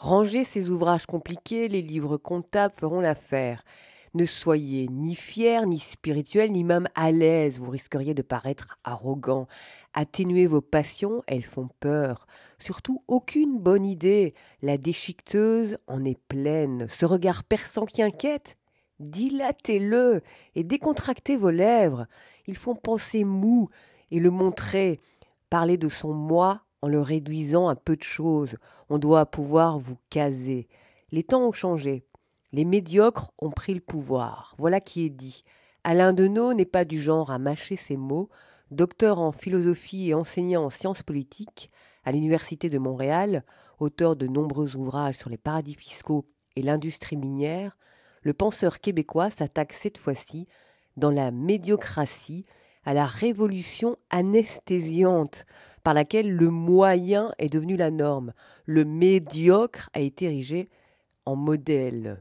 Rangez ces ouvrages compliqués, les livres comptables feront l'affaire. Ne soyez ni fier, ni spirituel, ni même à l'aise, vous risqueriez de paraître arrogant. Atténuez vos passions, elles font peur. Surtout, aucune bonne idée. La déchiqueteuse en est pleine. Ce regard perçant qui inquiète, dilatez-le et décontractez vos lèvres. Ils font penser mou et le montrer. Parler de son moi en le réduisant à peu de choses. On doit pouvoir vous caser. Les temps ont changé. Les médiocres ont pris le pouvoir. Voilà qui est dit. Alain Deneau n'est pas du genre à mâcher ses mots. Docteur en philosophie et enseignant en sciences politiques à l'Université de Montréal, auteur de nombreux ouvrages sur les paradis fiscaux et l'industrie minière, le penseur québécois s'attaque cette fois-ci, dans la médiocratie, à la révolution anesthésiante par laquelle le moyen est devenu la norme. Le médiocre a été érigé en modèle.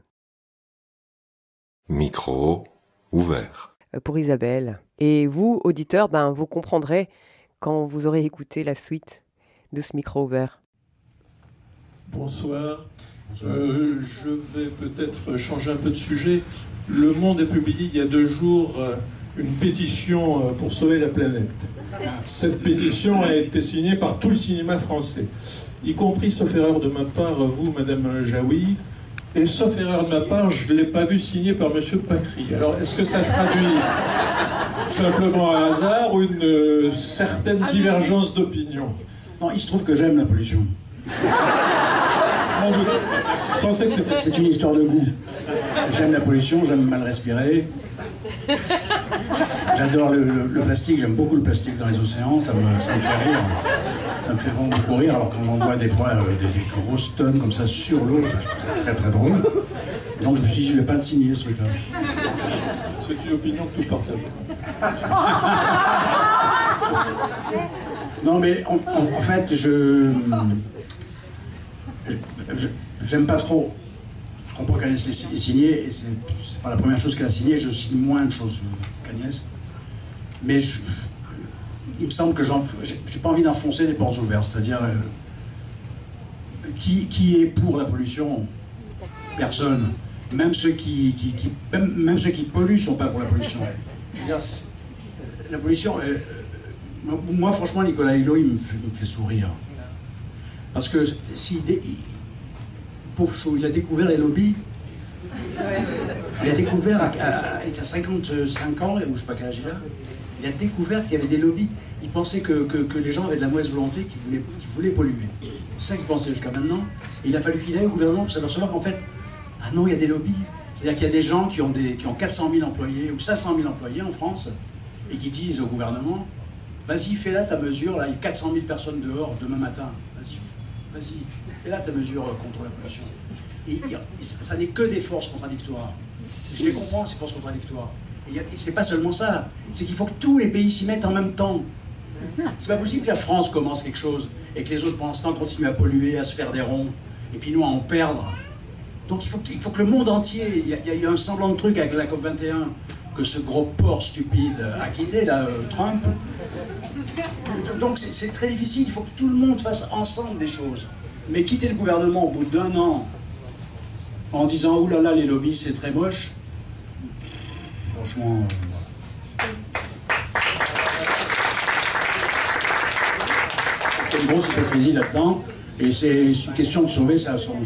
Micro ouvert. Pour Isabelle. Et vous, auditeurs, vous comprendrez quand vous aurez écouté la suite de ce micro ouvert. Bonsoir. Je vais peut-être changer un peu de sujet. Le Monde a publié il y a 2 jours une pétition pour sauver la planète. Cette pétition a été signée par tout le cinéma français, y compris, sauf erreur de ma part, vous, Madame Jaoui, et sauf erreur de ma part, je ne l'ai pas vu signé par Monsieur Pacry. Alors, est-ce que ça traduit simplement un hasard ou une certaine divergence d'opinion? Non, il se trouve que j'aime la pollution. Je pensais que c'était... C'est une histoire de goût. J'aime la pollution, j'aime mal respirer. J'adore le plastique, j'aime beaucoup le plastique dans les océans, ça me fait rire. Ça me fait vraiment beaucoup rire, alors quand j'en vois des fois des grosses tonnes comme ça sur l'eau, je trouve ça très très drôle. Donc je me suis dit, je vais pas le signer ce truc-là. C'est une opinion que nous partageons. Non mais en fait, j'aime pas trop. Je comprends qu'Agnès l'ait signé, et c'est pas la première chose qu'elle a signée, je signe moins de choses qu'Agnès. Mais il me semble que j'ai pas envie d'enfoncer des portes ouvertes, c'est-à-dire qui est pour la pollution? Personne. Même ceux qui polluent sont pas pour la pollution. Je veux dire, la pollution, moi franchement Nicolas Hulot il me fait sourire. Parce que pauvre chou, il a découvert les lobbies. Il a découvert à 55 ans, ou je sais pas quel âge il a, il a découvert qu'il y avait des lobbies. Il pensait que les gens avaient de la mauvaise volonté, qu'ils voulaient polluer. C'est ça qu'il pensait jusqu'à maintenant. Et il a fallu qu'il aille au gouvernement pour s'apercevoir qu'en fait, ah non, il y a des lobbies. C'est-à-dire qu'il y a des gens qui ont 400 000 employés ou 500 000 employés en France et qui disent au gouvernement, vas-y, fais là ta mesure, là, il y a 400 000 personnes dehors demain matin. Vas-y, fais là ta mesure contre la pollution. Et ça n'est que des forces contradictoires. Je les comprends, ces forces contradictoires. Et c'est pas seulement ça, c'est qu'il faut que tous les pays s'y mettent en même temps. C'est pas possible que la France commence quelque chose et que les autres pendant ce temps continuent à polluer, à se faire des ronds, et puis nous à en perdre. Donc il faut que le monde entier, il y a eu un semblant de truc avec la COP21 que ce gros porc stupide a quitté, là, Trump. Donc c'est très difficile, il faut que tout le monde fasse ensemble des choses. Mais quitter le gouvernement au bout d'1 an en disant « Ouh là là, les lobbies, c'est très moche », franchement, voilà. Il y a une grosse hypocrisie là-dedans, et c'est une question de sauver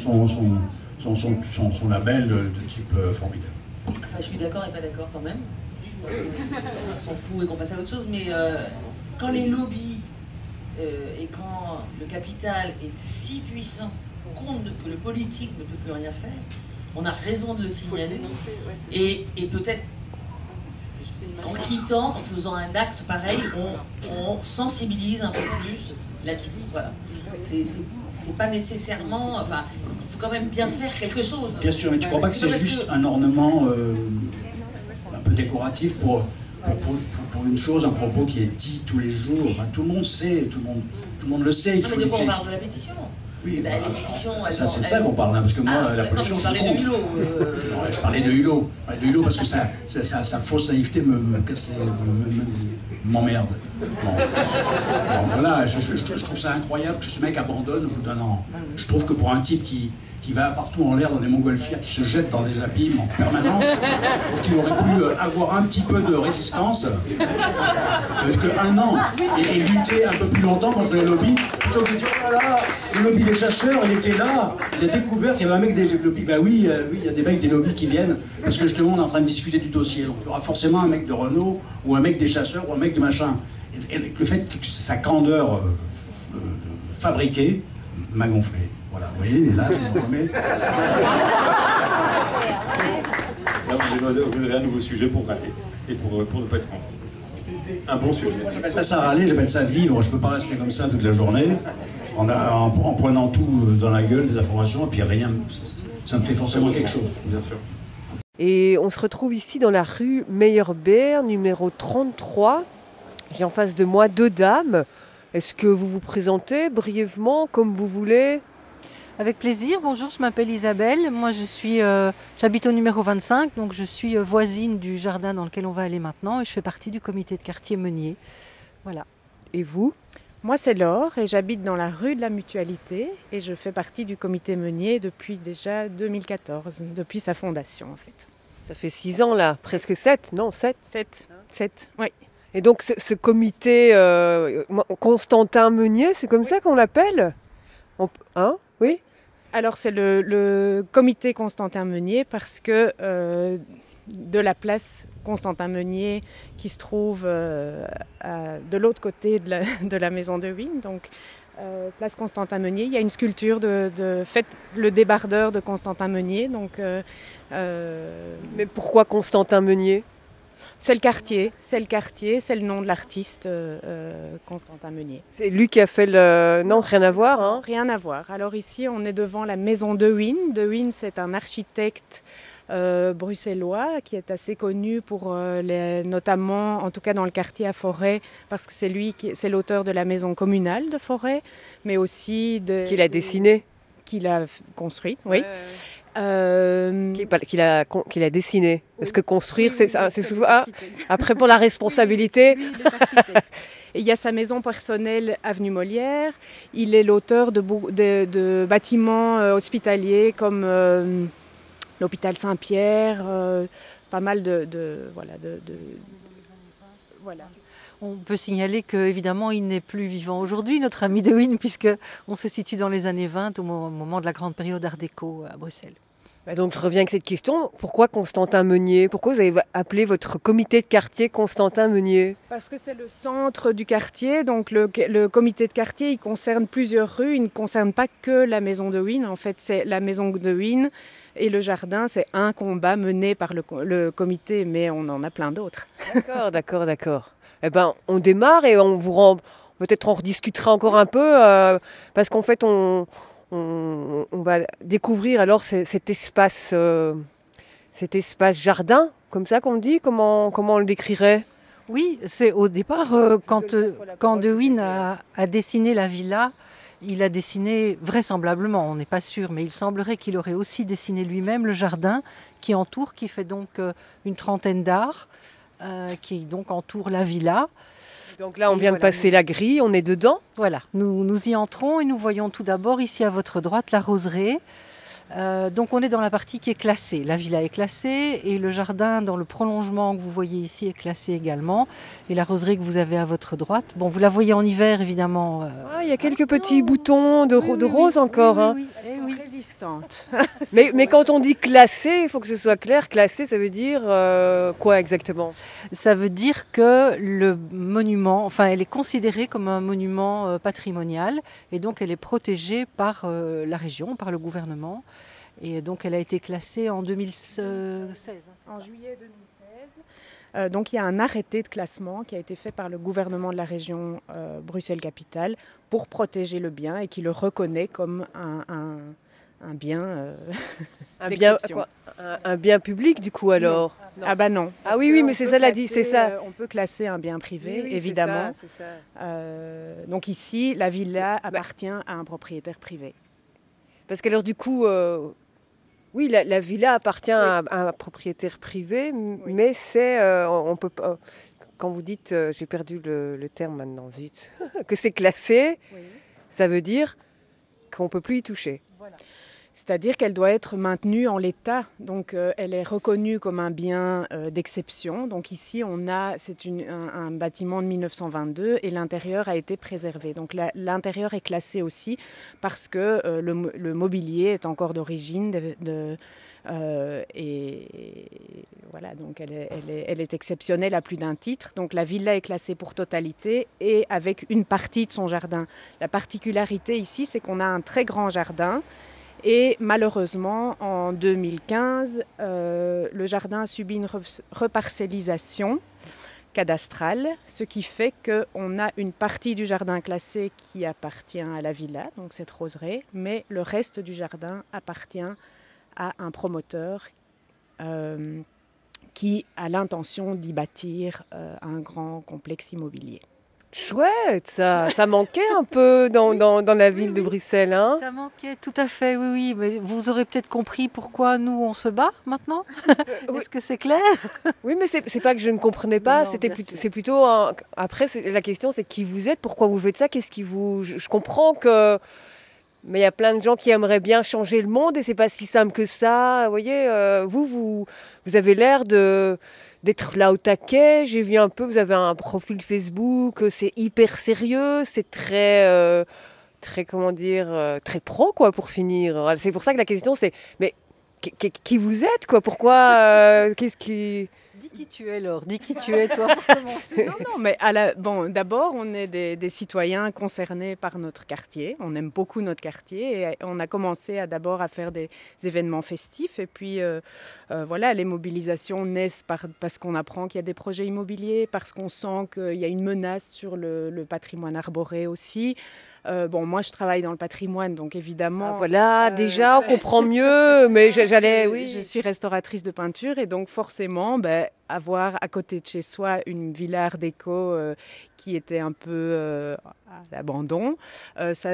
son label de type formidable. Enfin, je suis d'accord et pas d'accord quand même. On s'en fout et qu'on passe à autre chose, mais quand les lobbies et quand le capital est si puissant que le politique ne peut plus rien faire, on a raison de le signaler. Et peut-être qu'en quittant, en faisant un acte pareil, on sensibilise un peu plus là-dessus. Voilà. C'est pas nécessairement... Enfin, il faut quand même bien faire quelque chose. Bien sûr, mais tu crois pas que c'est juste un ornement un peu décoratif pour une chose, un propos qui est dit tous les jours? Enfin, tout le monde sait, tout le monde le sait. Non, mais de quoi on parle? De la pétition? Oui, les pétitions... Ça, c'est de ça qu'on parle, hein, parce que moi, la pollution, je parlais de Hulot. Non, je parlais de Hulot. De Hulot parce que sa fausse naïveté m'emmerde. Bon, voilà, je trouve ça incroyable que ce mec abandonne au bout d'1 an. Je trouve que pour un type qui qui va partout en l'air dans des montgolfières, qui se jette dans des abîmes en permanence. Je trouve qu'il aurait pu avoir un petit peu de résistance, qu'un an, et lutter un peu plus longtemps contre les lobbies, plutôt que de dire oh là là, le lobby des chasseurs, il était là, il a découvert qu'il y avait un mec des lobbies. Ben oui, il y a des mecs des lobbies qui viennent, parce que justement on est en train de discuter du dossier. Donc il y aura forcément un mec de Renault, ou un mec des chasseurs, ou un mec de machin. Et le fait que sa candeur fabriquée m'a gonflé. Voilà, vous voyez, mais là, je me remets. Là, vous avez un nouveau sujet pour râler et pour ne pas être content. Un bon sujet. Moi, j'appelle pas ça râler, j'appelle ça vivre. Je peux pas rester comme ça toute la journée, en prenant tout dans la gueule, des informations, et puis rien, ça me fait forcément quelque chose. Bien sûr. Et on se retrouve ici dans la rue Meyerbeer, numéro 33. J'ai en face de moi 2 dames. Est-ce que vous vous présentez brièvement, comme vous voulez ? Avec plaisir. Bonjour, je m'appelle Isabelle. Moi, j'habite au numéro 25, donc je suis voisine du jardin dans lequel on va aller maintenant et je fais partie du comité de quartier Meunier. Voilà. Et vous ? Moi, c'est Laure et j'habite dans la rue de la Mutualité et je fais partie du comité Meunier depuis déjà 2014, depuis sa fondation en fait. Ça fait 6 ans là, presque 7, non 7 7, oui. Et donc ce comité Constantin Meunier, c'est comme ça qu'on l'appelle ? Hein ? Oui ? Alors c'est le comité Constantin Meunier parce que de la place Constantin Meunier qui se trouve de l'autre côté de la maison de Huynes, donc place Constantin Meunier, il y a une sculpture de Faites le débardeur de Constantin Meunier. Donc, mais pourquoi Constantin Meunier ? C'est le quartier, c'est le nom de l'artiste Constantin Meunier. C'est lui qui a fait le... Non, rien à voir. Hein. Rien à voir. Alors ici, on est devant la maison de Huynes. De Huynes, c'est un architecte bruxellois qui est assez connu pour notamment, en tout cas dans le quartier à Forêt, parce que c'est l'auteur de la maison communale de Forêt, mais aussi qu'il a dessiné. Qu'il a construite, oui. Qu'il a dessiné. Parce que construire, c'est souvent... après, pour la responsabilité... Oui, et il y a sa maison personnelle, avenue Molière. Il est l'auteur de bâtiments hospitaliers comme l'hôpital Saint-Pierre, pas mal voilà. On peut signaler qu'évidemment, il n'est plus vivant aujourd'hui, notre ami de Huynes, puisqu'on se situe dans les années 20, au moment de la grande période Art déco à Bruxelles. Donc je reviens avec cette question. Pourquoi Constantin Meunier ? Pourquoi vous avez appelé votre comité de quartier Constantin Meunier ? Parce que c'est le centre du quartier. Donc le comité de quartier, il concerne plusieurs rues. Il ne concerne pas que la maison de Huynes. En fait, c'est la maison de Huynes et le jardin. C'est un combat mené par le comité, mais on en a plein d'autres. D'accord. Eh ben, on démarre et on vous rend... Peut-être on rediscutera encore un peu parce qu'en fait, on va découvrir alors cet espace jardin, comme ça qu'on dit. Comment on le décrirait ? Oui, c'est au départ, quand De Huynes a dessiné la villa, il a dessiné vraisemblablement, on n'est pas sûr, mais il semblerait qu'il aurait aussi dessiné lui-même le jardin qui entoure, qui fait donc une 30aine d'arts, qui donc entoure la villa. Donc là, on vient de passer la grille, on est dedans. Voilà, nous y entrons et nous voyons tout d'abord ici à votre droite la roseraie. Donc on est dans la partie qui est classée. La villa est classée et le jardin dans le prolongement que vous voyez ici est classé également. Et la roseraie que vous avez à votre droite, bon, vous la voyez en hiver évidemment. Il y a quelques petits boutons de rose encore. Oui. Elles sont résistantes. mais quand on dit classé, il faut que ce soit clair. Classé, ça veut dire quoi exactement ? Ça veut dire que le monument, elle est considérée comme un monument patrimonial et donc elle est protégée par la région, par le gouvernement. Et donc elle a été classée en 2016. En juillet 2016. Donc il y a un arrêté de classement qui a été fait par le gouvernement de la région Bruxelles-Capitale pour protéger le bien et qui le reconnaît comme un bien un bien public du coup alors ? Non. Ah bah non. Ah oui, mais c'est ça l'a dit, c'est ça. On peut classer un bien privé, oui, évidemment. C'est ça. Donc ici, la villa appartient à un propriétaire privé. Parce qu'alors du coup, oui, la villa appartient à un propriétaire privé, mais c'est, on peut pas. Quand vous dites, j'ai perdu le terme maintenant, zut, que c'est classé, ça veut dire qu'on peut plus y toucher. Voilà. C'est-à-dire qu'elle doit être maintenue en l'état. Donc, elle est reconnue comme un bien d'exception. Donc ici, c'est un bâtiment de 1922 et l'intérieur a été préservé. Donc l'intérieur est classé aussi parce que le mobilier est encore d'origine et voilà, donc elle est exceptionnelle à plus d'un titre. Donc la villa est classée pour totalité et avec une partie de son jardin. La particularité ici, c'est qu'on a un très grand jardin. Et malheureusement, en 2015, le jardin a subi une reparcellisation cadastrale, ce qui fait qu'on a une partie du jardin classé qui appartient à la villa, donc cette roseraie, mais le reste du jardin appartient à un promoteur qui a l'intention d'y bâtir un grand complexe immobilier. Chouette, ça manquait un peu dans la ville de Bruxelles. Hein. Ça manquait, tout à fait, oui. Mais vous aurez peut-être compris pourquoi nous, on se bat maintenant. Est-ce que c'est clair? Oui, mais c'est pas que je ne comprenais pas. Non, c'est plutôt... Après, la question, c'est qui vous êtes, pourquoi vous faites ça, qu'est-ce qui vous... Je comprends que... Mais il y a plein de gens qui aimeraient bien changer le monde et c'est pas si simple que ça. Vous voyez, vous avez l'air d'être là au taquet. J'ai vu un peu, vous avez un profil Facebook, c'est hyper sérieux, c'est très comment dire, très pro quoi pour finir. C'est pour ça que la question c'est, mais qui vous êtes quoi? Pourquoi qu'est-ce qui... Dis qui tu es, Laure. Dis qui tu es, toi. Non, mais d'abord, on est des citoyens concernés par notre quartier. On aime beaucoup notre quartier et on a commencé d'abord à faire des événements festifs. Et puis, voilà, les mobilisations naissent parce qu'on apprend qu'il y a des projets immobiliers, parce qu'on sent qu'il y a une menace sur le patrimoine arboré aussi. Moi, je travaille dans le patrimoine, donc évidemment... voilà, déjà, on comprend mieux, mais oui. Je suis restauratrice de peinture et donc forcément, avoir à côté de chez soi une villa art déco qui était un peu à l'abandon, ça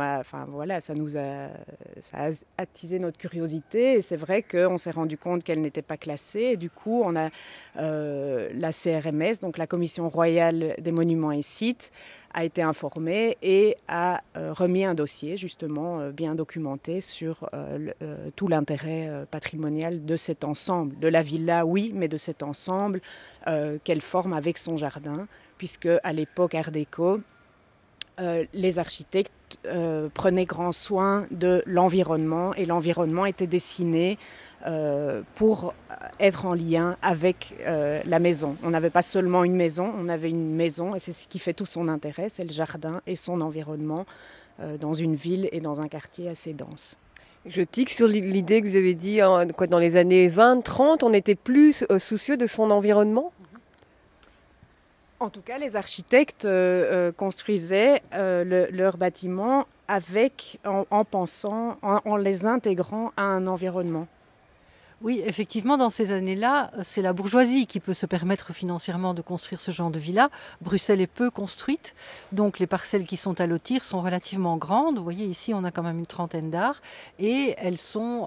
a attisé notre curiosité et c'est vrai qu'on s'est rendu compte qu'elle n'était pas classée et du coup on a la CRMS, donc la Commission royale des monuments et sites, a été informée et a remis un dossier justement bien documenté sur tout l'intérêt patrimonial de cet ensemble, de la villa oui, mais de cet ensemble qu'elle forme avec son jardin, puisque à l'époque Art déco, les architectes prenaient grand soin de l'environnement et l'environnement était dessiné pour être en lien avec la maison. On n'avait pas seulement une maison, on avait une maison et c'est ce qui fait tout son intérêt, c'est le jardin et son environnement dans une ville et dans un quartier assez dense. Je tique sur l'idée que vous avez dit, dans les années 20-30, on était plus soucieux de son environnement. En tout cas, les architectes construisaient leurs bâtiments en pensant, en les intégrant à un environnement. Oui, effectivement, dans ces années-là, c'est la bourgeoisie qui peut se permettre financièrement de construire ce genre de villa. Bruxelles est peu construite, donc les parcelles qui sont à lotir sont relativement grandes. Vous voyez, ici, on a quand même une trentaine d'arts et elles sont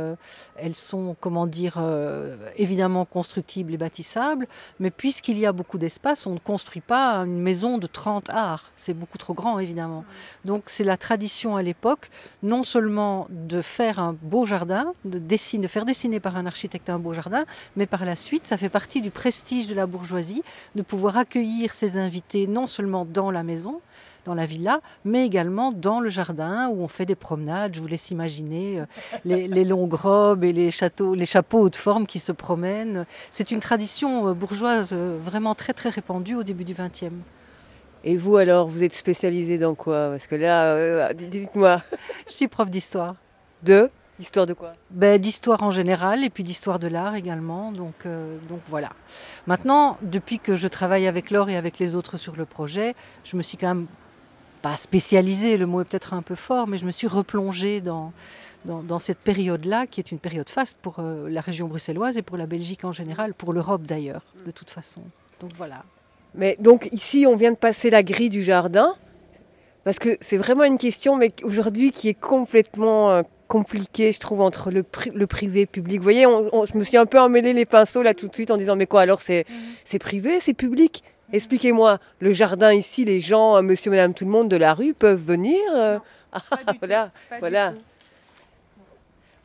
évidemment constructibles et bâtissables, mais puisqu'il y a beaucoup d'espace, on ne construit pas une maison de 30 arts. C'est beaucoup trop grand, évidemment. Donc, c'est la tradition à l'époque, non seulement de faire un beau jardin, de faire dessiner par un architecte un beau jardin, mais par la suite, ça fait partie du prestige de la bourgeoisie de pouvoir accueillir ses invités non seulement dans la maison, dans la villa, mais également dans le jardin où on fait des promenades. Je vous laisse imaginer les longues robes et les chapeaux haute forme qui se promènent. C'est une tradition bourgeoise vraiment très très répandue au début du XXe. Et vous alors, vous êtes spécialisée dans quoi? Parce que là, dites-moi. Je suis prof d'histoire. Histoire de quoi? D'histoire en général et puis d'histoire de l'art également. Donc voilà. Maintenant, depuis que je travaille avec Laure et avec les autres sur le projet, je me suis quand même pas spécialisée, le mot est peut-être un peu fort, mais je me suis replongée dans cette période-là, qui est une période faste pour la région bruxelloise et pour la Belgique en général, pour l'Europe d'ailleurs, de toute façon. Donc voilà. Mais donc ici, on vient de passer la grille du jardin, parce que c'est vraiment une question, mais aujourd'hui qui est complètement compliquée, je trouve, entre le privé et le public. Vous voyez, je me suis un peu emmêlé les pinceaux là tout de suite en disant, mais quoi, alors c'est privé, c'est public? Expliquez-moi, le jardin ici, les gens, monsieur, madame, tout le monde de la rue peuvent venir Pas du tout. Voilà.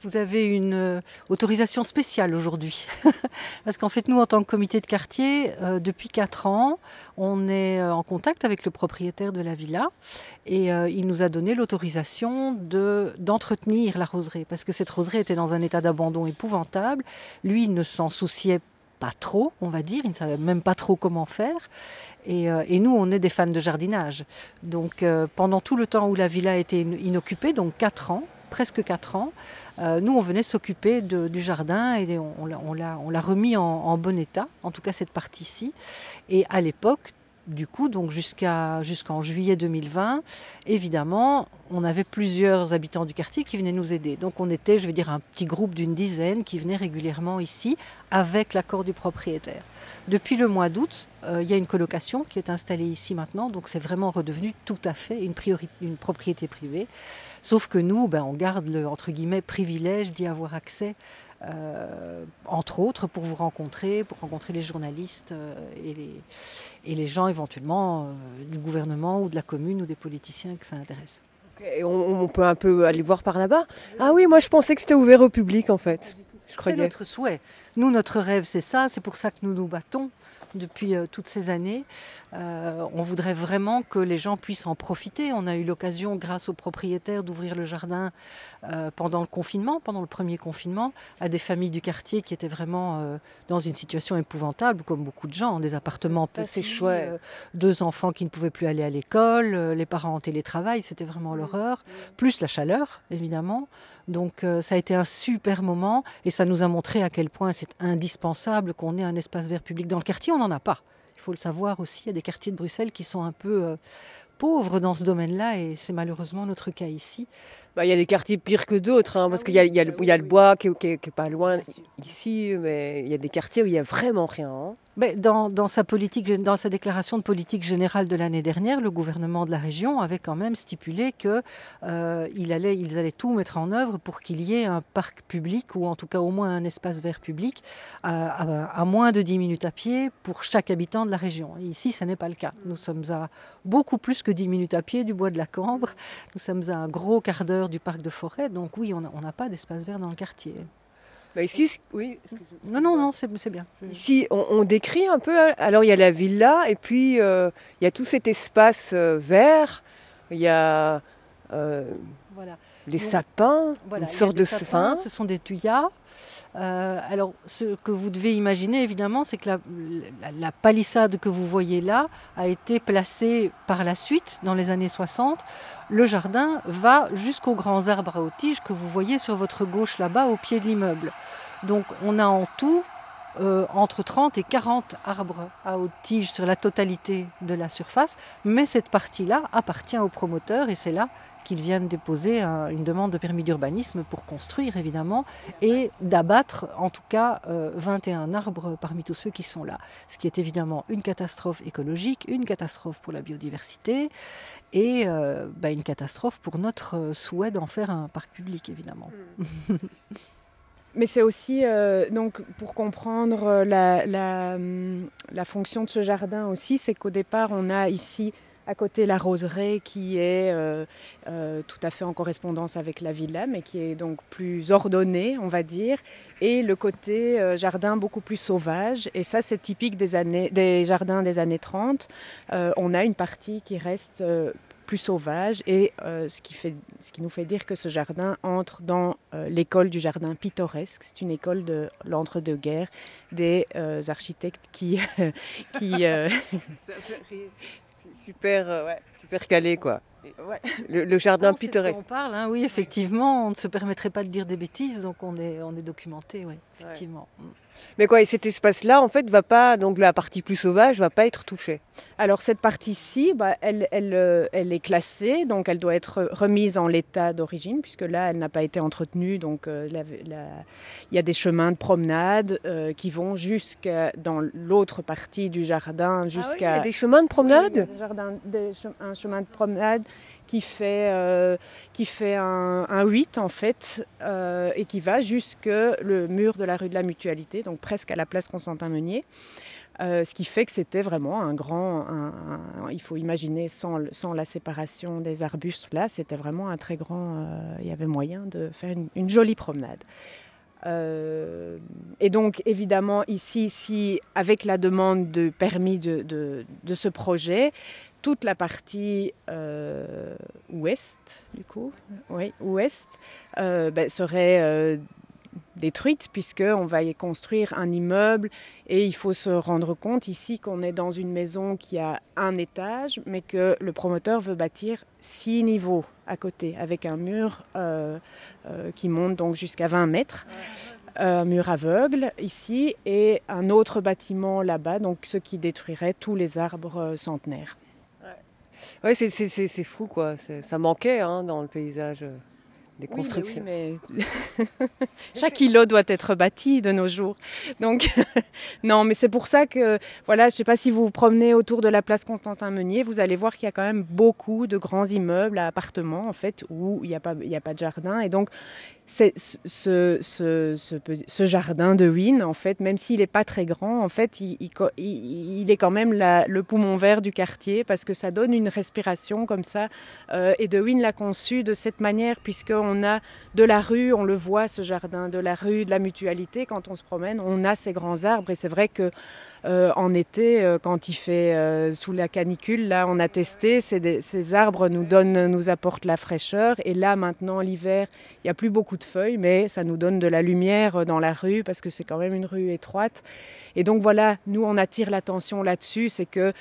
Vous avez une autorisation spéciale aujourd'hui. Parce qu'en fait, nous, en tant que comité de quartier, depuis 4 ans, on est en contact avec le propriétaire de la villa et il nous a donné l'autorisation d'entretenir la roseraie. Parce que cette roseraie était dans un état d'abandon épouvantable. Lui, il ne s'en souciait pas trop, on va dire. Il ne savait même pas trop comment faire. Et nous, on est des fans de jardinage. Donc, pendant tout le temps où la villa était inoccupée, donc 4 ans, presque 4 ans, nous, on venait s'occuper du jardin et on l'a remis en bon état, en tout cas cette partie-ci. Et à l'époque, du coup, donc jusqu'en juillet 2020, évidemment, on avait plusieurs habitants du quartier qui venaient nous aider. Donc on était, je vais dire, un petit groupe d'une dizaine qui venait régulièrement ici avec l'accord du propriétaire. Depuis le mois d'août, il y a une colocation qui est installée ici maintenant, donc c'est vraiment redevenu tout à fait une propriété privée. Sauf que nous, on garde le, entre guillemets, privilège d'y avoir accès, entre autres pour vous rencontrer, pour rencontrer les journalistes et les gens éventuellement du gouvernement ou de la commune ou des politiciens que ça intéresse. Et on peut un peu aller voir par là-bas. Ah oui, moi je pensais que c'était ouvert au public en fait. C'est notre souhait. Nous, notre rêve, c'est ça. C'est pour ça que nous nous battons depuis toutes ces années. On voudrait vraiment que les gens puissent en profiter. On a eu l'occasion, grâce aux propriétaires, d'ouvrir le jardin pendant le confinement, pendant le premier confinement, à des familles du quartier qui étaient vraiment dans une situation épouvantable, comme beaucoup de gens, des appartements petits, c'est chouette. 2 enfants qui ne pouvaient plus aller à l'école, les parents en télétravail, c'était vraiment l'horreur, plus la chaleur, évidemment. Donc ça a été un super moment et ça nous a montré à quel point c'est indispensable qu'on ait un espace vert public. Dans le quartier, on n'en a pas. Il faut le savoir aussi, il y a des quartiers de Bruxelles qui sont un peu pauvres dans ce domaine-là et c'est malheureusement notre cas ici. Il y a des quartiers pires que d'autres, parce qu'il y a le bois qui est pas loin ici, mais il y a des quartiers où il n'y a vraiment rien. Dans sa déclaration de politique générale de l'année dernière, le gouvernement de la région avait quand même stipulé qu'ils allaient tout mettre en œuvre pour qu'il y ait un parc public, ou en tout cas au moins un espace vert public, à moins de 10 minutes à pied pour chaque habitant de la région. Et ici, ce n'est pas le cas. Nous sommes à beaucoup plus que 10 minutes à pied du bois de la Cambre. Nous sommes à un gros quart d'heure du parc de forêt, donc oui, on n'a pas d'espace vert dans le quartier. Ici, oui. Non, c'est bien. Ici, on décrit un peu. Alors, il y a la villa, et puis il y a tout cet espace vert. Il y a les sapins, une sorte de sapin. Ce sont des thuyas. Alors, ce que vous devez imaginer, évidemment, c'est que la palissade que vous voyez là a été placée par la suite, dans les années 60. Le jardin va jusqu'aux grands arbres à haute tige que vous voyez sur votre gauche là-bas, au pied de l'immeuble. Donc, on a en tout entre 30 et 40 arbres à haute tige sur la totalité de la surface, mais cette partie-là appartient au promoteur et c'est là qu'ils viennent déposer une demande de permis d'urbanisme pour construire évidemment et d'abattre en tout cas 21 arbres parmi tous ceux qui sont là. Ce qui est évidemment une catastrophe écologique, une catastrophe pour la biodiversité et une catastrophe pour notre souhait d'en faire un parc public évidemment. Mais c'est aussi, donc, pour comprendre la fonction de ce jardin aussi, c'est qu'au départ, on a ici à côté la roseraie qui est tout à fait en correspondance avec la villa, mais qui est donc plus ordonnée, on va dire, et le côté jardin beaucoup plus sauvage. Et ça, c'est typique des jardins des années 30. On a une partie qui reste plus sauvage et ce qui nous fait dire que ce jardin entre dans l'école du jardin pittoresque. C'est une école de l'entre-deux-guerres des architectes qui super calé quoi. Ouais. Le jardin pittoresque. On parle, oui, effectivement, on ne se permettrait pas de dire des bêtises, donc on est documenté, oui, effectivement. Ouais. Mais quoi, et cet espace-là, en fait, va pas, donc la partie plus sauvage, va pas être touchée. Alors cette partie-ci, elle est classée, donc elle doit être remise en l'état d'origine, puisque là, elle n'a pas été entretenue. Donc il y a des chemins de promenade qui vont jusqu'à dans l'autre partie du jardin, jusqu'à. Il y a des chemins de promenade. Un chemin de promenade qui fait un 8 en fait et qui va jusque le mur de la rue de la Mutualité, donc presque à la place Constantin Meunier. Ce qui fait que c'était vraiment il faut imaginer sans la séparation des arbustes là, c'était vraiment un très grand, il y avait moyen de faire une jolie promenade. Et donc évidemment ici, si avec la demande de permis de ce projet, toute la partie ouest du coup, serait détruite puisqu'on va y construire un immeuble et il faut se rendre compte ici qu'on est dans une maison qui a un étage mais que le promoteur veut bâtir 6 niveaux à côté avec un mur qui monte donc jusqu'à 20 mètres. Un mur aveugle ici et un autre bâtiment là-bas, donc ce qui détruirait tous les arbres centenaires. Ouais, c'est fou quoi, ça manquait dans le paysage des constructions. Oui, mais chaque îlot doit être bâti de nos jours. Donc non, mais c'est pour ça que voilà, je ne sais pas si vous vous promenez autour de la place Constantin-Meunier, vous allez voir qu'il y a quand même beaucoup de grands immeubles à appartements en fait où il n'y a pas de jardin et donc c'est ce jardin de Huynes, en fait, même s'il n'est pas très grand, en fait, il est quand même le poumon vert du quartier parce que ça donne une respiration comme ça. Et de Huynes l'a conçu de cette manière puisqu'on a de la rue, on le voit ce jardin, de la rue, de la mutualité. Quand on se promène, on a ces grands arbres et c'est vrai que en été, quand il fait sous la canicule, là, on a testé, ces arbres nous apportent la fraîcheur. Et là, maintenant, l'hiver, il n'y a plus beaucoup de feuilles, mais ça nous donne de la lumière dans la rue parce que c'est quand même une rue étroite. Et donc voilà, nous, on attire l'attention là-dessus, c'est que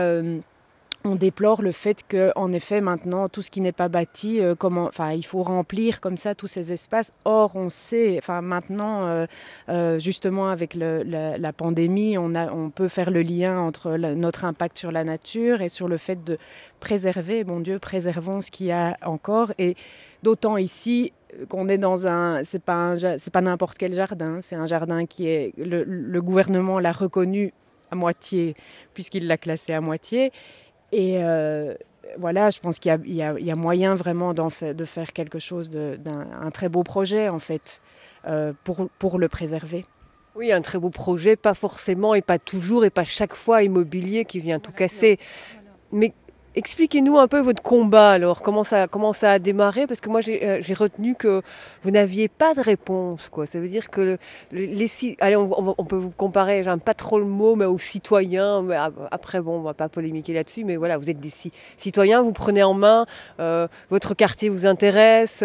on déplore le fait qu'en effet, maintenant, tout ce qui n'est pas bâti, il faut remplir comme ça tous ces espaces. Or, on sait, maintenant, justement, avec la pandémie, on peut faire le lien entre notre impact sur la nature et sur le fait de préserver, bon Dieu, préservons ce qu'il y a encore. Et d'autant ici qu'on est dans c'est pas n'importe quel jardin, c'est un jardin qui est, le gouvernement l'a reconnu à moitié, puisqu'il l'a classé à moitié. Et voilà, je pense qu'il y a moyen vraiment de faire quelque chose, d'un très beau projet en fait, pour le préserver. Oui, un très beau projet, pas forcément et pas toujours et pas chaque fois immobilier qui vient tout casser. Mais expliquez-nous un peu votre combat alors, comment ça a démarré, parce que moi j'ai retenu que vous n'aviez pas de réponse, quoi. Ça veut dire que allez, on peut vous comparer, j'aime pas trop le mot, mais aux citoyens, mais après bon, on va pas polémiquer là-dessus, mais voilà, vous êtes des citoyens, vous prenez en main, votre quartier vous intéresse,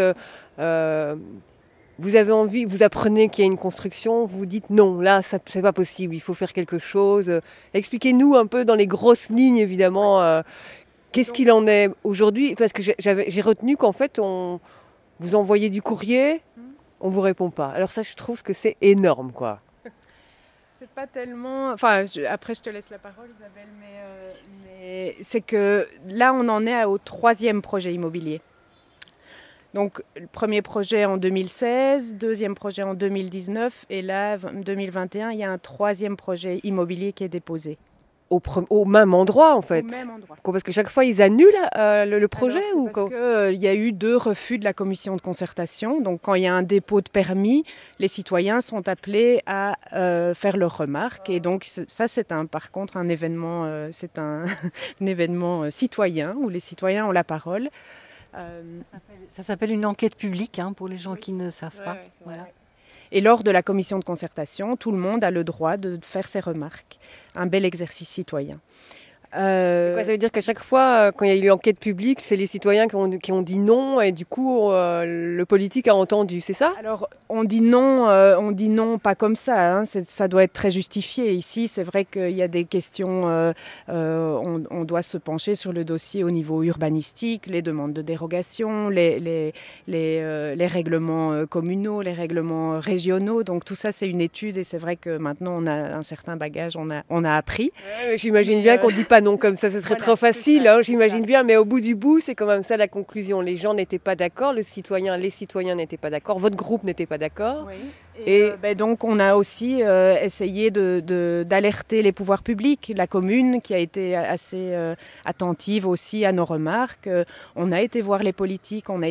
vous avez envie, vous apprenez qu'il y a une construction, vous dites non, là c'est pas possible, il faut faire quelque chose. Expliquez-nous un peu dans les grosses lignes évidemment. Qu'est-ce qu'il en est aujourd'hui? Parce que j'ai retenu qu'en fait, vous envoyez du courrier, on ne vous répond pas. Alors ça, je trouve que c'est énorme, quoi. C'est pas tellement... après, je te laisse la parole, Isabelle, mais c'est que là, on en est au 3e projet immobilier. Donc, le premier projet en 2016, deuxième projet en 2019, et là, 2021, il y a un 3e projet immobilier qui est déposé. Au même endroit, en fait. Au même endroit. Parce que chaque fois, ils annulent le projet ou parce qu'il y a eu 2 refus de la commission de concertation. Donc, quand il y a un dépôt de permis, les citoyens sont appelés à faire leurs remarques. Et donc, ça, c'est par contre un événement, un événement citoyen où les citoyens ont la parole. Ça s'appelle une enquête publique, pour les gens qui ne savent pas. Voilà. Et lors de la commission de concertation, tout le monde a le droit de faire ses remarques. Un bel exercice citoyen. Ça veut dire qu'à chaque fois, quand il y a eu l'enquête publique, c'est les citoyens qui ont dit non et du coup, le politique a entendu, c'est ça? Alors, on dit non pas comme ça. Ça doit être très justifié. Ici, c'est vrai qu'il y a des questions, on doit se pencher sur le dossier au niveau urbanistique, les demandes de dérogation, les règlements communaux, les règlements régionaux. Donc tout ça, c'est une étude et c'est vrai que maintenant, on a un certain bagage, on a appris. Ouais, j'imagine bien qu'on ne dit pas non comme ça, ce serait trop facile, j'imagine bien, mais au bout du bout, c'est quand même ça la conclusion. Les gens n'étaient pas d'accord, les citoyens n'étaient pas d'accord, votre groupe n'était pas d'accord. Oui. Donc on a aussi essayé d'alerter les pouvoirs publics, la commune qui a été assez attentive aussi à nos remarques. On a été voir les politiques, on a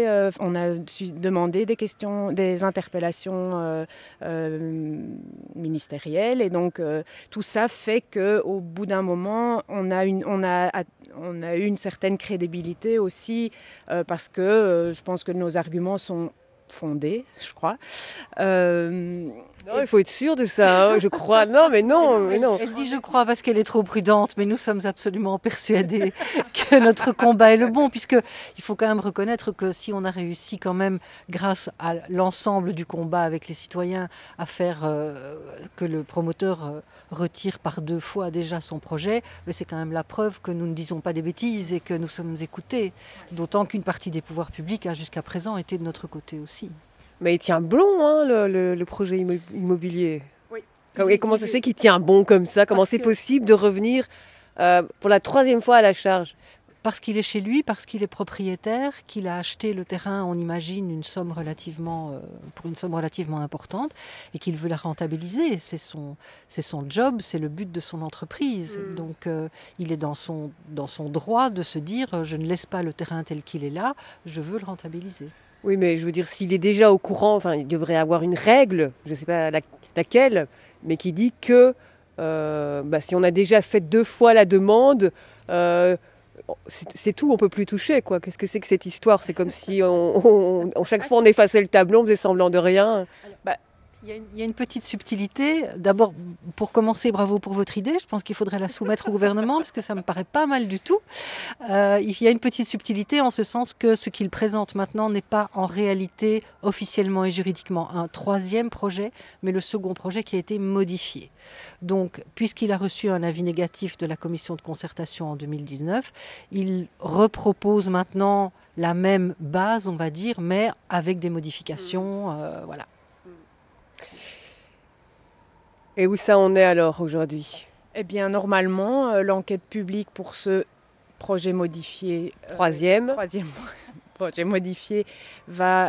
demandé des interpellations ministérielles, et donc tout ça fait qu'au bout d'un moment on a eu une certaine crédibilité aussi, parce que je pense que nos arguments sont fondée, je crois. Non, il faut être sûr de ça, hein, je crois. Non. Elle dit je crois parce qu'elle est trop prudente, mais nous sommes absolument persuadés que notre combat est le bon, puisqu'il faut quand même reconnaître que si on a réussi quand même, grâce à l'ensemble du combat avec les citoyens, à faire que le promoteur retire par 2 fois déjà son projet, mais c'est quand même la preuve que nous ne disons pas des bêtises et que nous sommes écoutés. D'autant qu'une partie des pouvoirs publics a jusqu'à présent été de notre côté aussi. Mais il tient bon, hein, le projet immobilier. Oui. Et comment ça se fait qu'il tient bon comme ça? Comment c'est possible de revenir pour la 3e fois à la charge? Parce qu'il est chez lui, parce qu'il est propriétaire, qu'il a acheté le terrain, on imagine, pour une somme relativement importante, et qu'il veut la rentabiliser. C'est son job, c'est le but de son entreprise. Donc il est dans son droit de se dire je ne laisse pas le terrain tel qu'il est là, je veux le rentabiliser. Oui, mais je veux dire, s'il est déjà au courant, enfin, il devrait avoir une règle, je ne sais pas laquelle, mais qui dit que si on a déjà fait 2 fois la demande, c'est tout, on ne peut plus toucher, quoi. Qu'est-ce que c'est que cette histoire? C'est comme si chaque fois on effaçait le tableau, on faisait semblant de rien. Il y a une petite subtilité. D'abord, pour commencer, bravo pour votre idée. Je pense qu'il faudrait la soumettre au gouvernement parce que ça me paraît pas mal du tout. Il y a une petite subtilité en ce sens que ce qu'il présente maintenant n'est pas en réalité officiellement et juridiquement un 3e projet, mais le 2nd projet qui a été modifié. Donc, puisqu'il a reçu un avis négatif de la commission de concertation en 2019, il repropose maintenant la même base, on va dire, mais avec des modifications. Voilà. Et où ça en est alors aujourd'hui? Eh bien, normalement, l'enquête publique pour ce projet modifié, 3e projet modifié, va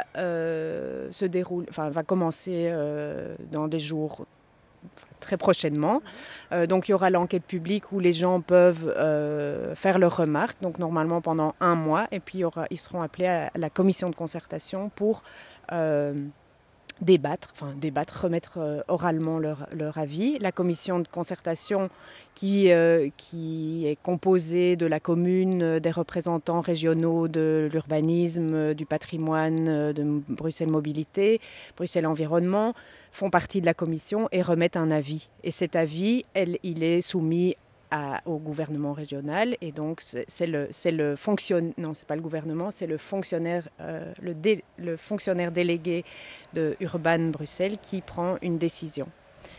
commencer dans des jours très prochainement. Donc il y aura l'enquête publique où les gens peuvent faire leurs remarques, donc normalement pendant 1 mois, et puis ils seront appelés à la commission de concertation pour débattre, remettre oralement leur avis. La commission de concertation qui est composée de la commune, des représentants régionaux de l'urbanisme, du patrimoine, de Bruxelles Mobilité, Bruxelles Environnement, font partie de la commission et remettent un avis. Et cet avis, il est soumis au gouvernement régional, et donc c'est le fonctionnaire, non, c'est pas le gouvernement, c'est le fonctionnaire, le fonctionnaire délégué de Urban Bruxelles qui prend une décision.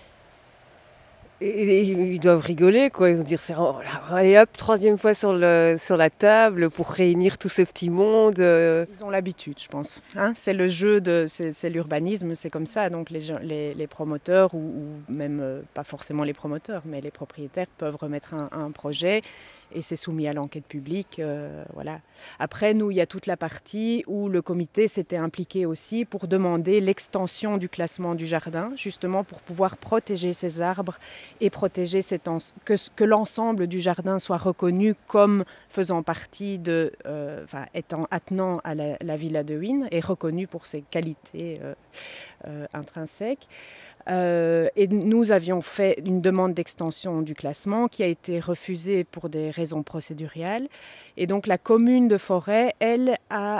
Et ils doivent rigoler, quoi. Ils vont dire, allez hop, 3e fois sur la table pour réunir tout ce petit monde. Ils ont l'habitude, je pense. Hein, c'est le jeu, c'est l'urbanisme, c'est comme ça. Donc les promoteurs, ou même pas forcément les promoteurs, mais les propriétaires peuvent remettre un projet et c'est soumis à l'enquête publique. Voilà. Après, nous, il y a toute la partie où le comité s'était impliqué aussi pour demander l'extension du classement du jardin, justement pour pouvoir protéger ces arbres et protéger que l'ensemble du jardin soit reconnu comme faisant partie étant attenant à la Villa de Huyn et reconnu pour ses qualités intrinsèques. Et nous avions fait une demande d'extension du classement qui a été refusée pour des raisons procédurales. Et donc la commune de Forêt, elle,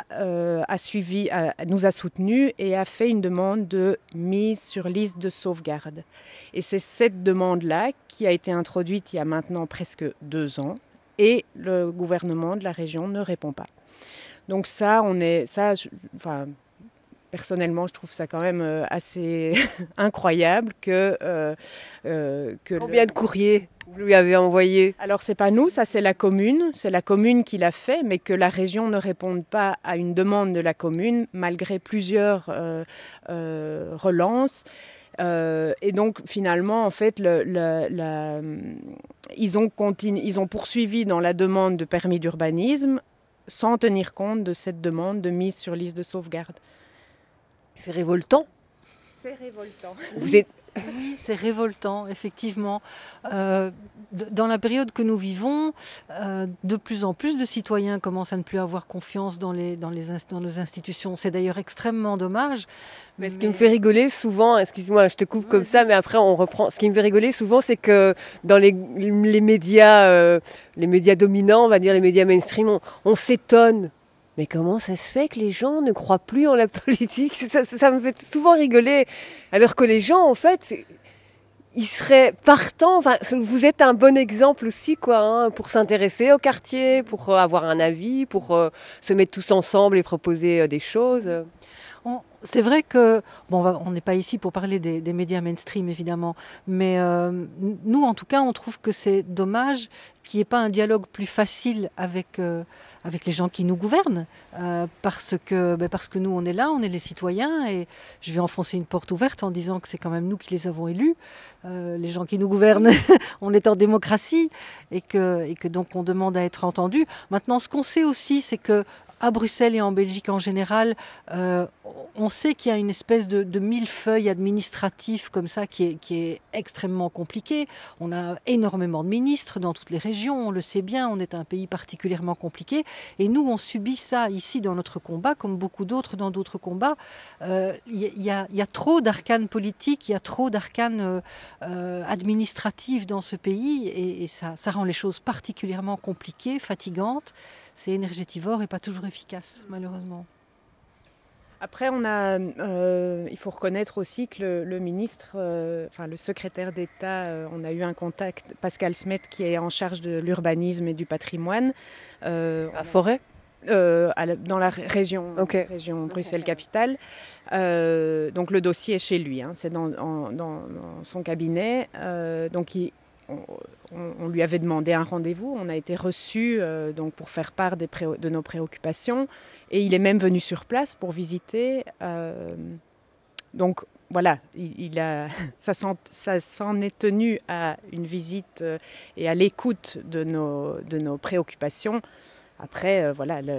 nous a soutenus et a fait une demande de mise sur liste de sauvegarde. Et c'est cette demande-là qui a été introduite il y a maintenant presque 2 ans et le gouvernement de la région ne répond pas. Donc personnellement, je trouve ça quand même assez incroyable que Combien de courriers vous lui avez envoyé? Alors, c'est pas nous, ça c'est la commune qui l'a fait, mais que la région ne réponde pas à une demande de la commune, malgré plusieurs relances. Et donc, finalement, en fait, ils ont poursuivi dans la demande de permis d'urbanisme sans tenir compte de cette demande de mise sur liste de sauvegarde. C'est révoltant. C'est révoltant. Vous êtes... Oui, c'est révoltant, effectivement. Dans la période que nous vivons, de plus en plus de citoyens commencent à ne plus avoir confiance dans nos institutions. C'est d'ailleurs extrêmement dommage. Mais ce qui me fait rigoler souvent, excuse-moi, je te coupe comme ça, mais après on reprend. Ce qui me fait rigoler souvent, c'est que dans les médias dominants, on va dire les médias mainstream, on s'étonne. Mais comment ça se fait que les gens ne croient plus en la politique ? Ça me fait souvent rigoler. Alors que les gens, en fait, ils seraient partants. Enfin, vous êtes un bon exemple aussi, quoi, hein, pour s'intéresser au quartier, pour avoir un avis, pour se mettre tous ensemble et proposer des choses. C'est vrai que, on n'est pas ici pour parler des médias mainstream, évidemment, mais nous, en tout cas, on trouve que c'est dommage qu'il n'y ait pas un dialogue plus facile avec les gens qui nous gouvernent, parce que nous, on est là, on est les citoyens, et je vais enfoncer une porte ouverte en disant que c'est quand même nous qui les avons élus, les gens qui nous gouvernent, on est en démocratie, et que donc on demande à être entendu. Maintenant, ce qu'on sait aussi, c'est que à Bruxelles et en Belgique en général, on sait qu'il y a une espèce de millefeuille administratif comme ça qui est extrêmement compliqué. On a énormément de ministres dans toutes les régions, on le sait bien, on est un pays particulièrement compliqué. Et nous, on subit ça ici dans notre combat, comme beaucoup d'autres dans d'autres combats. Il y a trop d'arcanes politiques, il y a trop d'arcanes administratifs dans ce pays, et ça rend les choses particulièrement compliquées, fatigantes. C'est énergétivore et pas toujours efficace, malheureusement. Après, il faut reconnaître aussi que le ministre, le secrétaire d'État, on a eu un contact, Pascal Smet, qui est en charge de l'urbanisme et du patrimoine. À Forêt dans la région Bruxelles-Capitale. Donc le dossier est chez lui, hein, c'est dans son cabinet. Donc on lui avait demandé un rendez-vous, on a été reçus donc pour faire part de nos préoccupations, et il est même venu sur place pour visiter. Donc voilà, ça s'en est tenu à une visite et à l'écoute de nos préoccupations. Après,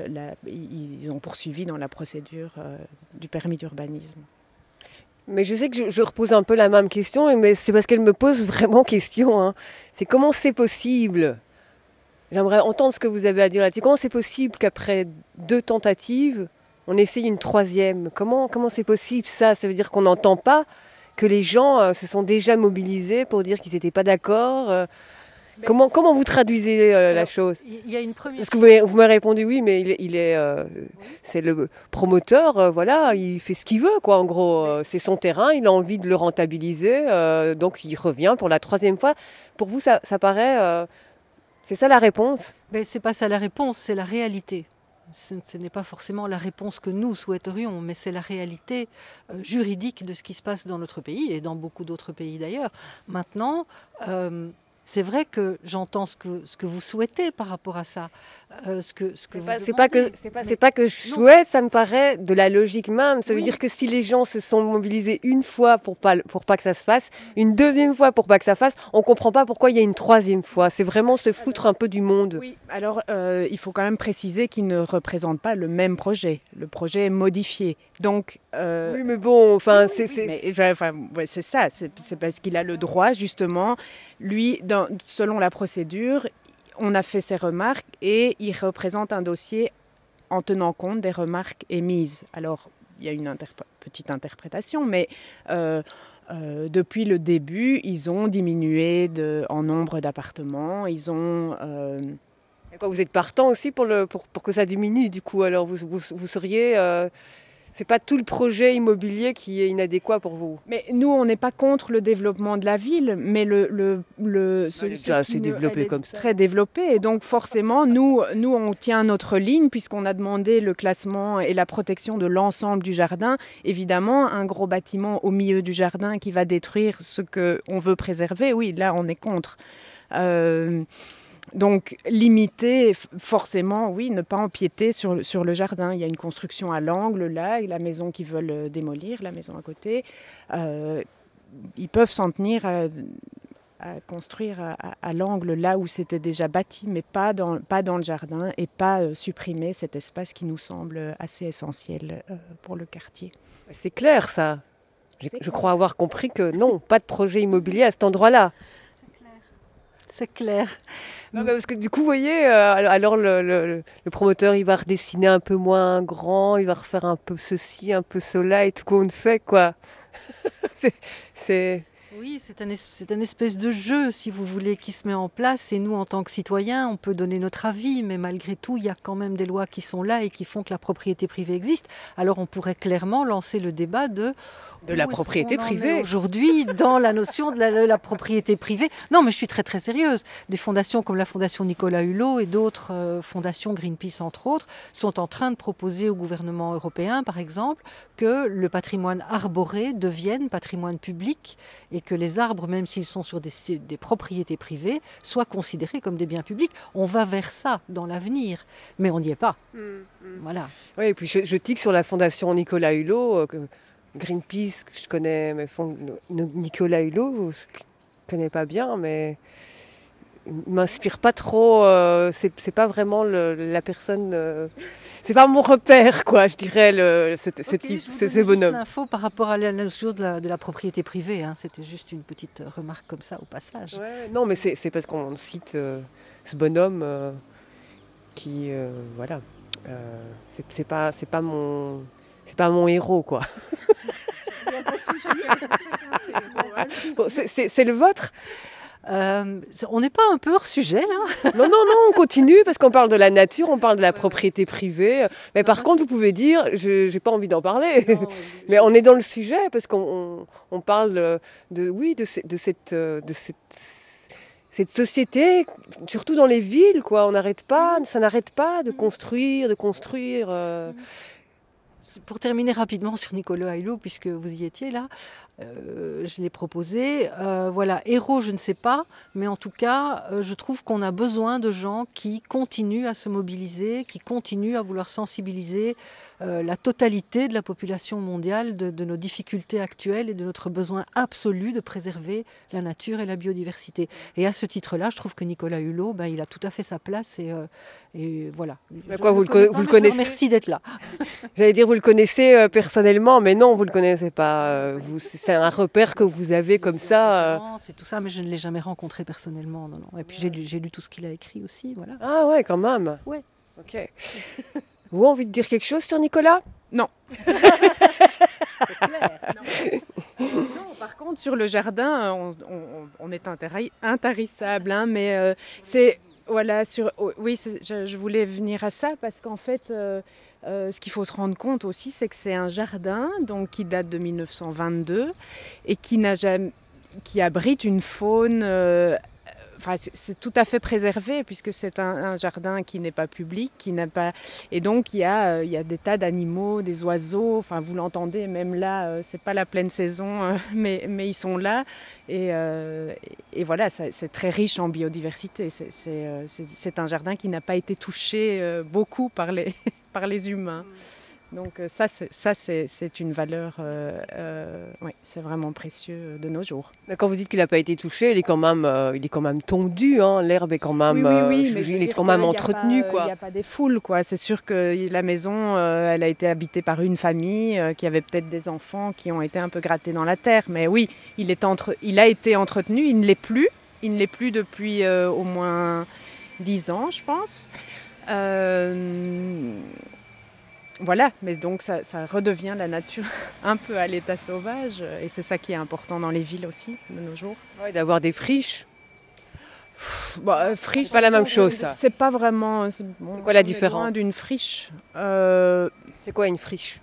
ils ont poursuivi dans la procédure du permis d'urbanisme. Mais je sais que je repose un peu la même question, mais c'est parce qu'elle me pose vraiment question. Hein. C'est comment c'est possible ? J'aimerais entendre ce que vous avez à dire là-dessus. Comment c'est possible qu'après 2 tentatives, on essaye une 3e ? Comment c'est possible ça ? Ça veut dire qu'on n'entend pas que les gens se sont déjà mobilisés pour dire qu'ils n'étaient pas d'accord Comment vous traduisez la chose ? Il y a une première... Parce que vous m'avez répondu oui, mais c'est le promoteur, voilà, il fait ce qu'il veut, quoi. En gros, c'est son terrain, il a envie de le rentabiliser, donc il revient pour la 3e fois. Pour vous, ça paraît, c'est ça la réponse ? Mais c'est pas ça la réponse, c'est la réalité. Ce n'est pas forcément la réponse que nous souhaiterions, mais c'est la réalité juridique de ce qui se passe dans notre pays et dans beaucoup d'autres pays d'ailleurs. Maintenant. C'est vrai que j'entends ce que vous souhaitez par rapport à ça. C'est pas que je souhaite, ça me paraît de la logique même. Ça veut dire que si les gens se sont mobilisés une fois pour pas que ça se fasse, une 2e fois pour pas que ça fasse, on comprend pas pourquoi il y a une 3e fois. C'est vraiment se foutre un peu du monde. Oui, alors il faut quand même préciser qu'ils ne représentent pas le même projet. Le projet est modifié. Donc, oui, mais bon, enfin, c'est ça. C'est parce qu'il a le droit, justement, lui, selon la procédure, on a fait ses remarques et il représente un dossier en tenant compte des remarques émises. Alors, il y a une petite interprétation, mais depuis le début, ils ont diminué en nombre d'appartements. Ils ont... Vous êtes partant aussi pour que ça diminue, du coup. Alors, vous seriez... c'est pas tout le projet immobilier qui est inadéquat pour vous. Mais nous, on n'est pas contre le développement de la ville, mais c'est assez développé comme ça. Très développé, et donc forcément, nous, on tient notre ligne puisqu'on a demandé le classement et la protection de l'ensemble du jardin. Évidemment, un gros bâtiment au milieu du jardin qui va détruire ce qu'on veut préserver, oui, là, on est contre. Donc, limiter, forcément, oui, ne pas empiéter sur le jardin. Il y a une construction à l'angle, là, et la maison qu'ils veulent démolir, la maison à côté. Ils peuvent s'en tenir à construire à l'angle, là où c'était déjà bâti, mais pas dans le jardin, et pas supprimer cet espace qui nous semble assez essentiel pour le quartier. C'est clair, ça. Je crois avoir compris que non, pas de projet immobilier à cet endroit-là. C'est clair. Non, mais parce que du coup, vous voyez, alors le promoteur, il va redessiner un peu moins grand, il va refaire un peu ceci, un peu cela, et tout compte fait, quoi. c'est... Oui, c'est un espèce de jeu, si vous voulez, qui se met en place. Et nous, en tant que citoyens, on peut donner notre avis, mais malgré tout, il y a quand même des lois qui sont là et qui font que la propriété privée existe. Alors, on pourrait clairement lancer le débat de la propriété privée. Aujourd'hui, dans la notion de la propriété privée. Non, mais je suis très, très sérieuse. Des fondations comme la Fondation Nicolas Hulot et d'autres fondations, Greenpeace entre autres, sont en train de proposer au gouvernement européen, par exemple, que le patrimoine arboré devienne patrimoine public et que les arbres, même s'ils sont sur des propriétés privées, soient considérés comme des biens publics. On va vers ça dans l'avenir, mais on n'y est pas. Voilà. Oui, et puis je tique sur la fondation Nicolas Hulot, Greenpeace, que je connais, mais Nicolas Hulot, je ne connais pas bien, mais il m'inspire pas trop. C'est pas vraiment la personne. C'est pas mon repère, quoi, je dirais, ce bonhomme. L'info par rapport à la notion de la propriété privée, hein. C'était juste une petite remarque comme ça au passage. Ouais, non, mais c'est parce qu'on cite ce bonhomme qui, voilà, c'est pas mon héros, quoi. Bon, c'est le vôtre? On n'est pas un peu hors sujet là? Non, on continue parce qu'on parle de la nature, on parle de la propriété privée. Mais par contre, vous pouvez dire, j'ai pas envie d'en parler. Non, mais on est dans le sujet parce qu'on parle de cette société, surtout dans les villes, quoi. Ça n'arrête pas de construire. Pour terminer rapidement sur Nicolas Hulot, puisque vous y étiez là, je l'ai proposé. Voilà, héros, je ne sais pas, mais en tout cas, je trouve qu'on a besoin de gens qui continuent à se mobiliser, qui continuent à vouloir sensibiliser la totalité de la population mondiale de nos difficultés actuelles et de notre besoin absolu de préserver la nature et la biodiversité. Et à ce titre-là, je trouve que Nicolas Hulot, il a tout à fait sa place et voilà. Quoi, vous le connaissez? Merci d'être là. J'allais dire, vous le connaissez personnellement, mais non, vous le connaissez pas. C'est un repère que vous avez comme ça. C'est tout ça, mais je ne l'ai jamais rencontré personnellement. Non. Et puis j'ai lu tout ce qu'il a écrit aussi, voilà. Ah ouais, quand même. Ouais. Ok. Vous avez envie de dire quelque chose sur Nicolas? Non. C'est clair. Non, par contre, sur le jardin, on est intarissable, hein, mais c'est... Voilà, je voulais venir à ça parce qu'en fait, ce qu'il faut se rendre compte aussi, c'est que c'est un jardin donc, qui date de 1922 et qui abrite une faune... c'est tout à fait préservé puisque c'est un jardin qui n'est pas public, et donc il y a des tas d'animaux, des oiseaux. Enfin, vous l'entendez même là, c'est pas la pleine saison, mais ils sont là et voilà, c'est très riche en biodiversité. C'est un jardin qui n'a pas été touché beaucoup par les humains. Donc ça c'est une valeur, c'est vraiment précieux de nos jours. Mais quand vous dites qu'il n'a pas été touché, il est quand même tondu, hein. L'herbe est quand même, oui, mais il est quand même entretenu, quoi. Il n'y a pas des foules, quoi. C'est sûr que la maison, elle a été habitée par une famille qui avait peut-être des enfants qui ont été un peu grattés dans la terre. Mais oui, il a été entretenu, il ne l'est plus. Il ne l'est plus depuis au moins 10 ans, je pense. Voilà, mais donc ça redevient la nature un peu à l'état sauvage, et c'est ça qui est important dans les villes aussi, de nos jours. Ouais, d'avoir des friches. Friche, c'est pas la même chose, ça. C'est pas vraiment... C'est quoi la différence? Loin d'une friche. C'est quoi une friche?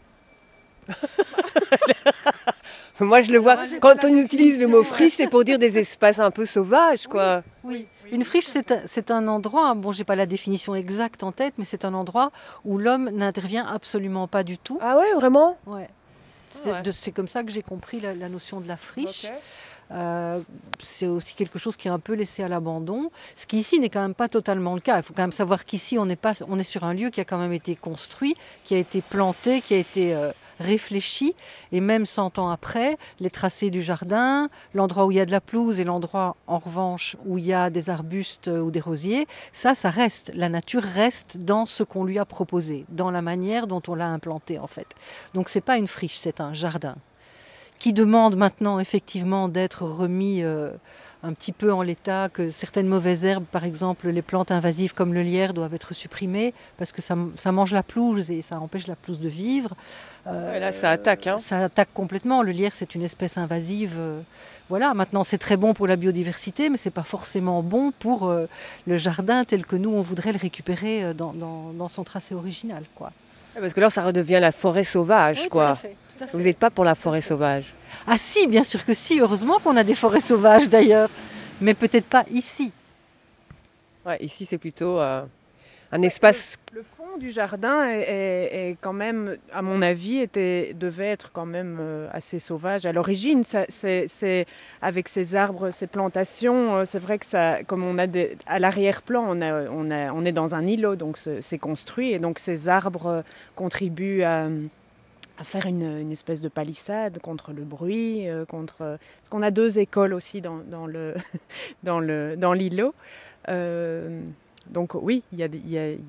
Moi, je le vois. Quand on utilise le mot friche, c'est pour dire des espaces un peu sauvages, quoi. Oui. Une friche, c'est un endroit, bon, j'ai pas la définition exacte en tête, mais c'est un endroit où l'homme n'intervient absolument pas du tout. Ah ouais, vraiment? Ouais. C'est comme ça que j'ai compris la notion de la friche. Okay. C'est aussi quelque chose qui est un peu laissé à l'abandon, ce qui ici n'est quand même pas totalement le cas. Il faut quand même savoir qu'ici on est sur un lieu qui a quand même été construit, qui a été planté, qui a été réfléchi, et même 100 ans après, les tracés du jardin, l'endroit où il y a de la pelouse et l'endroit en revanche où il y a des arbustes ou des rosiers, ça reste. La nature reste dans ce qu'on lui a proposé, dans la manière dont on l'a implanté en fait. Donc c'est pas une friche, c'est un jardin. qui demande maintenant effectivement d'être remis un petit peu en l'état, que certaines mauvaises herbes, par exemple les plantes invasives comme le lierre, doivent être supprimées parce que ça mange la pelouse et ça empêche la pelouse de vivre. Et là, ça attaque. Hein. Ça attaque complètement. Le lierre, c'est une espèce invasive. Voilà. Maintenant, c'est très bon pour la biodiversité, mais c'est pas forcément bon pour le jardin tel que nous, on voudrait le récupérer dans son tracé original, quoi. Parce que là, ça redevient la forêt sauvage, Oui, quoi. tout à fait. Vous n'êtes pas pour la forêt sauvage? Ah si, bien sûr que si. Heureusement qu'on a des forêts sauvages d'ailleurs, mais peut-être pas ici. Ouais, ici, c'est plutôt un espace. Le fond du jardin est quand même, à mon avis, devait être quand même assez sauvage. À l'origine, c'est avec ces arbres, ces plantations, c'est vrai que ça, comme on a à l'arrière-plan, on est dans un îlot, donc c'est construit, et donc ces arbres contribuent à faire une espèce de palissade contre le bruit, parce qu'on a 2 écoles aussi dans l'îlot. Donc oui, il y a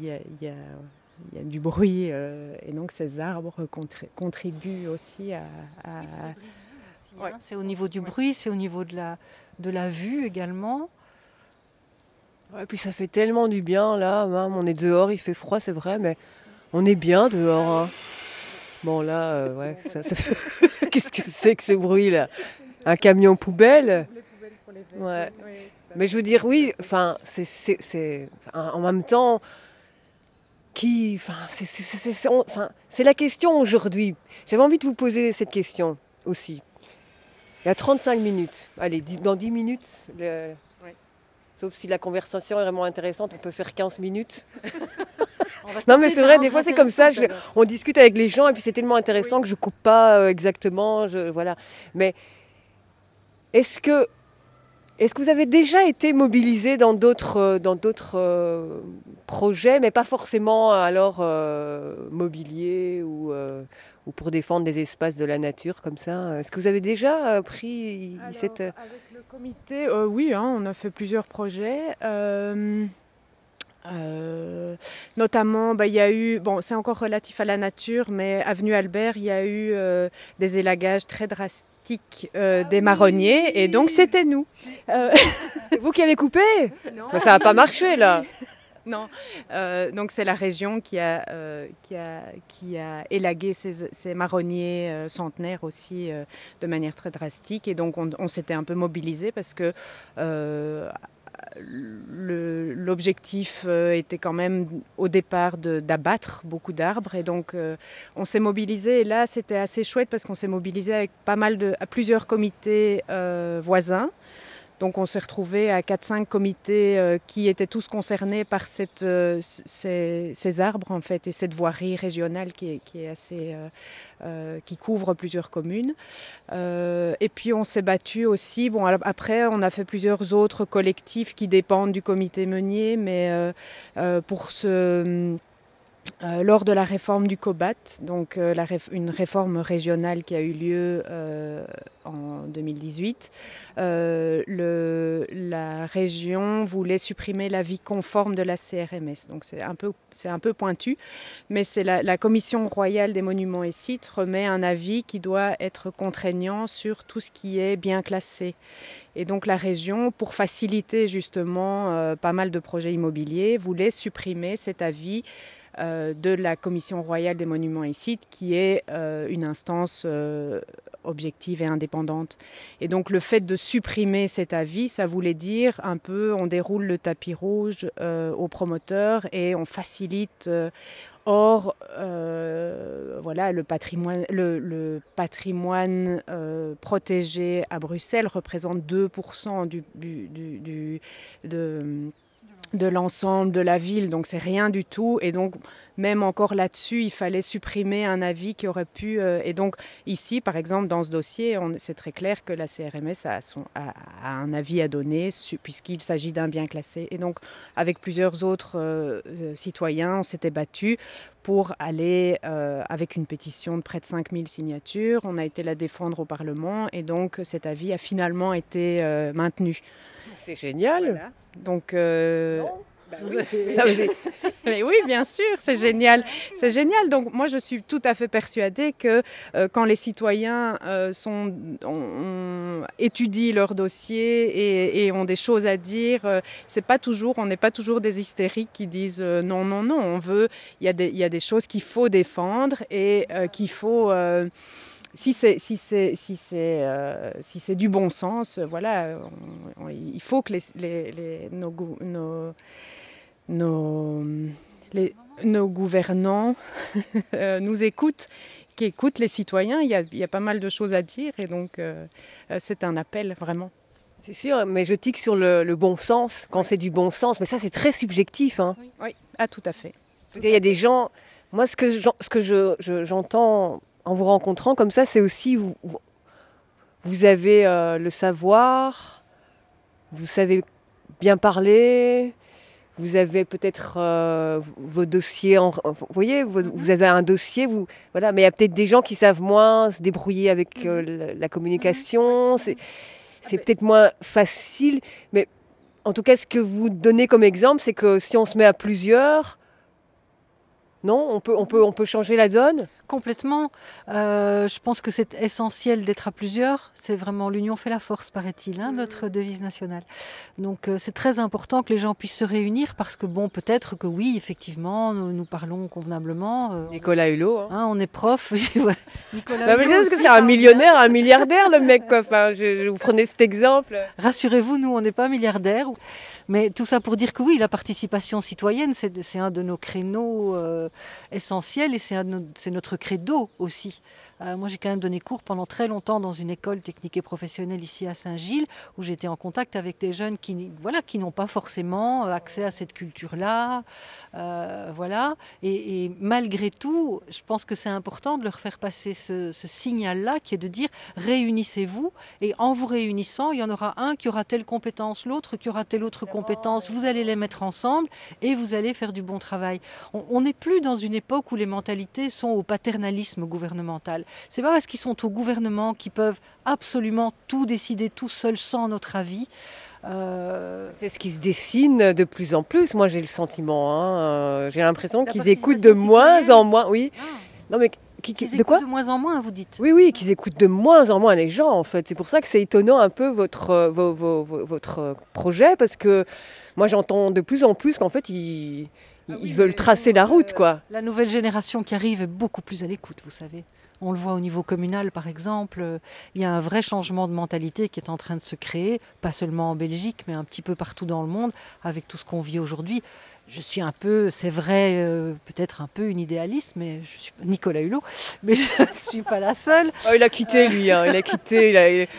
du bruit et donc ces arbres contribuent aussi à... Ouais. C'est au niveau du bruit, c'est au niveau de la vue également. Ouais, puis ça fait tellement du bien là, hein. On est dehors, il fait froid, c'est vrai, mais on est bien dehors. Hein. Bon là, ouais, qu'est-ce que c'est que ce bruit là? Un camion poubelle? Ouais. Mais je veux dire, oui, enfin, c'est en même temps, c'est la question aujourd'hui. J'avais envie de vous poser cette question aussi. Il y a 35 minutes. Allez, dans 10 minutes, sauf si la conversation est vraiment intéressante, on peut faire 15 minutes. Non mais c'est vrai, des fois c'est comme ça, on discute avec les gens et puis c'est tellement intéressant que je coupe pas exactement, voilà. Mais est-ce que vous avez déjà été mobilisé dans d'autres projets, mais pas forcément alors mobilier ou pour défendre des espaces de la nature comme ça? Est-ce que vous avez déjà pris cette... Avec le comité, oui, hein, on a fait plusieurs projets. Notamment, il y a eu, c'est encore relatif à la nature, mais avenue Albert, il y a eu des élagages très drastiques des marronniers, et donc c'était nous. C'est vous qui avez coupé? Non. Mais ça n'a pas marché là. Non, donc c'est la région qui a élagué ces marronniers centenaires aussi de manière très drastique, et donc on s'était un peu mobilisé parce que l'objectif était quand même au départ d'abattre beaucoup d'arbres, et donc on s'est mobilisé, et là c'était assez chouette parce qu'on s'est mobilisé avec à plusieurs comités voisins. Donc on s'est retrouvés à 4-5 comités qui étaient tous concernés par ces arbres en fait, et cette voirie régionale qui est assez, qui couvre plusieurs communes. Et puis on s'est battu aussi. Bon, après on a fait plusieurs autres collectifs qui dépendent du comité meunier, mais pour lors de la réforme du COBAT, donc une réforme régionale qui a eu lieu en 2018, la région voulait supprimer l'avis conforme de la CRMS. Donc c'est un peu pointu, mais c'est la Commission royale des monuments et sites remet un avis qui doit être contraignant sur tout ce qui est bien classé. Et donc la région, pour faciliter justement pas mal de projets immobiliers, voulait supprimer cet avis de la Commission royale des monuments et sites, qui est une instance objective et indépendante. Et donc le fait de supprimer cet avis, ça voulait dire un peu, on déroule le tapis rouge aux promoteurs et on facilite. Or, voilà, le patrimoine protégé à Bruxelles représente 2% de l'ensemble de la ville, donc c'est rien du tout, et donc même encore là-dessus il fallait supprimer un avis qui aurait pu et donc ici par exemple dans ce dossier c'est très clair que la CRMS a un avis à donner puisqu'il s'agit d'un bien classé, et donc avec plusieurs autres citoyens on s'était battus pour aller avec une pétition de près de 5000 signatures, on a été la défendre au Parlement, et donc cet avis a finalement été maintenu. C'est génial. Voilà. Donc, Non, mais Mais oui, bien sûr, c'est génial. C'est génial. Donc moi, je suis tout à fait persuadée que quand les citoyens étudient leurs dossiers et ont des choses à dire, on n'est pas toujours des hystériques qui disent non, non, non. Il y a des choses qu'il faut défendre et qu'il faut... Si c'est du bon sens, voilà, il faut que nos gouvernants nous écoutent, qui écoutent les citoyens. Il y a pas mal de choses à dire et donc c'est un appel vraiment. c'est sûr, mais je tique sur le bon sens, quand c'est du bon sens. Mais ça, c'est très subjectif. Hein. Oui, ah, tout à fait. Il y a des gens... Moi, ce que j'entends en vous rencontrant comme ça, c'est aussi... Vous avez le savoir, vous savez bien parler, vous avez peut-être vos dossiers... vous voyez, vous avez un dossier, voilà, mais il y a peut-être des gens qui savent moins se débrouiller avec la communication. C'est peut-être moins facile, mais en tout cas, ce que vous donnez comme exemple, c'est que si on se met à plusieurs, non, on peut changer la donne. Complètement. Je pense que c'est essentiel d'être à plusieurs. C'est vraiment l'union fait la force, paraît-il, hein, notre devise nationale. Donc c'est très important que les gens puissent se réunir parce que bon, peut-être que oui, effectivement, nous parlons convenablement. Nicolas Hulot. Hein. On est prof. Nicolas Hulot, parce que c'est un millionnaire, un milliardaire, le mec. Quoi. Enfin, je vous prenez cet exemple. Rassurez-vous, nous, on n'est pas milliardaires. Mais tout ça pour dire que oui, la participation citoyenne, c'est un de nos créneaux essentiels et c'est notre credo aussi. Moi, j'ai quand même donné cours pendant très longtemps dans une école technique et professionnelle ici à Saint-Gilles, où j'étais en contact avec des jeunes qui n'ont pas forcément accès à cette culture-là. Voilà. Et malgré tout, je pense que c'est important de leur faire passer ce signal-là, qui est de dire réunissez-vous, et en vous réunissant, il y en aura un qui aura telle compétence, l'autre qui aura telle autre compétence. Vous allez les mettre ensemble et vous allez faire du bon travail. On n'est plus dans une époque où les mentalités sont au paternalisme gouvernemental. C'est pas parce qu'ils sont au gouvernement qu'ils peuvent absolument tout décider tout seuls sans notre avis. C'est ce qui se dessine de plus en plus. Moi, j'ai le sentiment. Hein. J'ai l'impression qu'ils écoutent de moins en moins. Oui. Ah. Non, mais de quoi ? De moins en moins, vous dites. Oui, qu'ils écoutent de moins en moins les gens, en fait. C'est pour ça que c'est étonnant un peu votre projet, parce que moi, j'entends de plus en plus qu'en fait, ils veulent tracer la route, quoi. La nouvelle génération qui arrive est beaucoup plus à l'écoute, vous savez. On le voit au niveau communal, par exemple. Il y a un vrai changement de mentalité qui est en train de se créer, pas seulement en Belgique, mais un petit peu partout dans le monde, avec tout ce qu'on vit aujourd'hui. Je suis un peu, c'est vrai, peut-être un peu une idéaliste, mais je suis Nicolas Hulot, mais je ne suis pas la seule. Oh, il a quitté, lui, hein, il a quitté.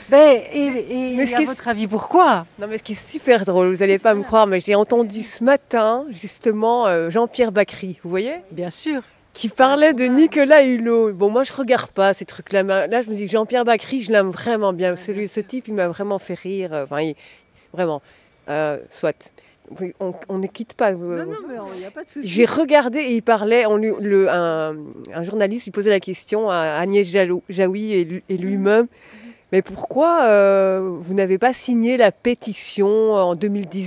Mais à votre avis, pourquoi ? Non, mais ce qui est super drôle, vous n'allez pas me croire, mais j'ai entendu ce matin, justement, Jean-Pierre Bacry, vous voyez ? Bien sûr. Qui parlait de Nicolas Hulot. Bon, moi, je regarde pas ces trucs-là. Là, je me dis, Jean-Pierre Bacry, je l'aime vraiment bien. Ce type, il m'a vraiment fait rire. Enfin, vraiment. Soit. On ne quitte pas. Non, mais il n'y a pas de souci. J'ai regardé et il parlait. Un journaliste lui posait la question à Agnès Jaoui et lui-même. Mais pourquoi vous n'avez pas signé la pétition en 2018 ?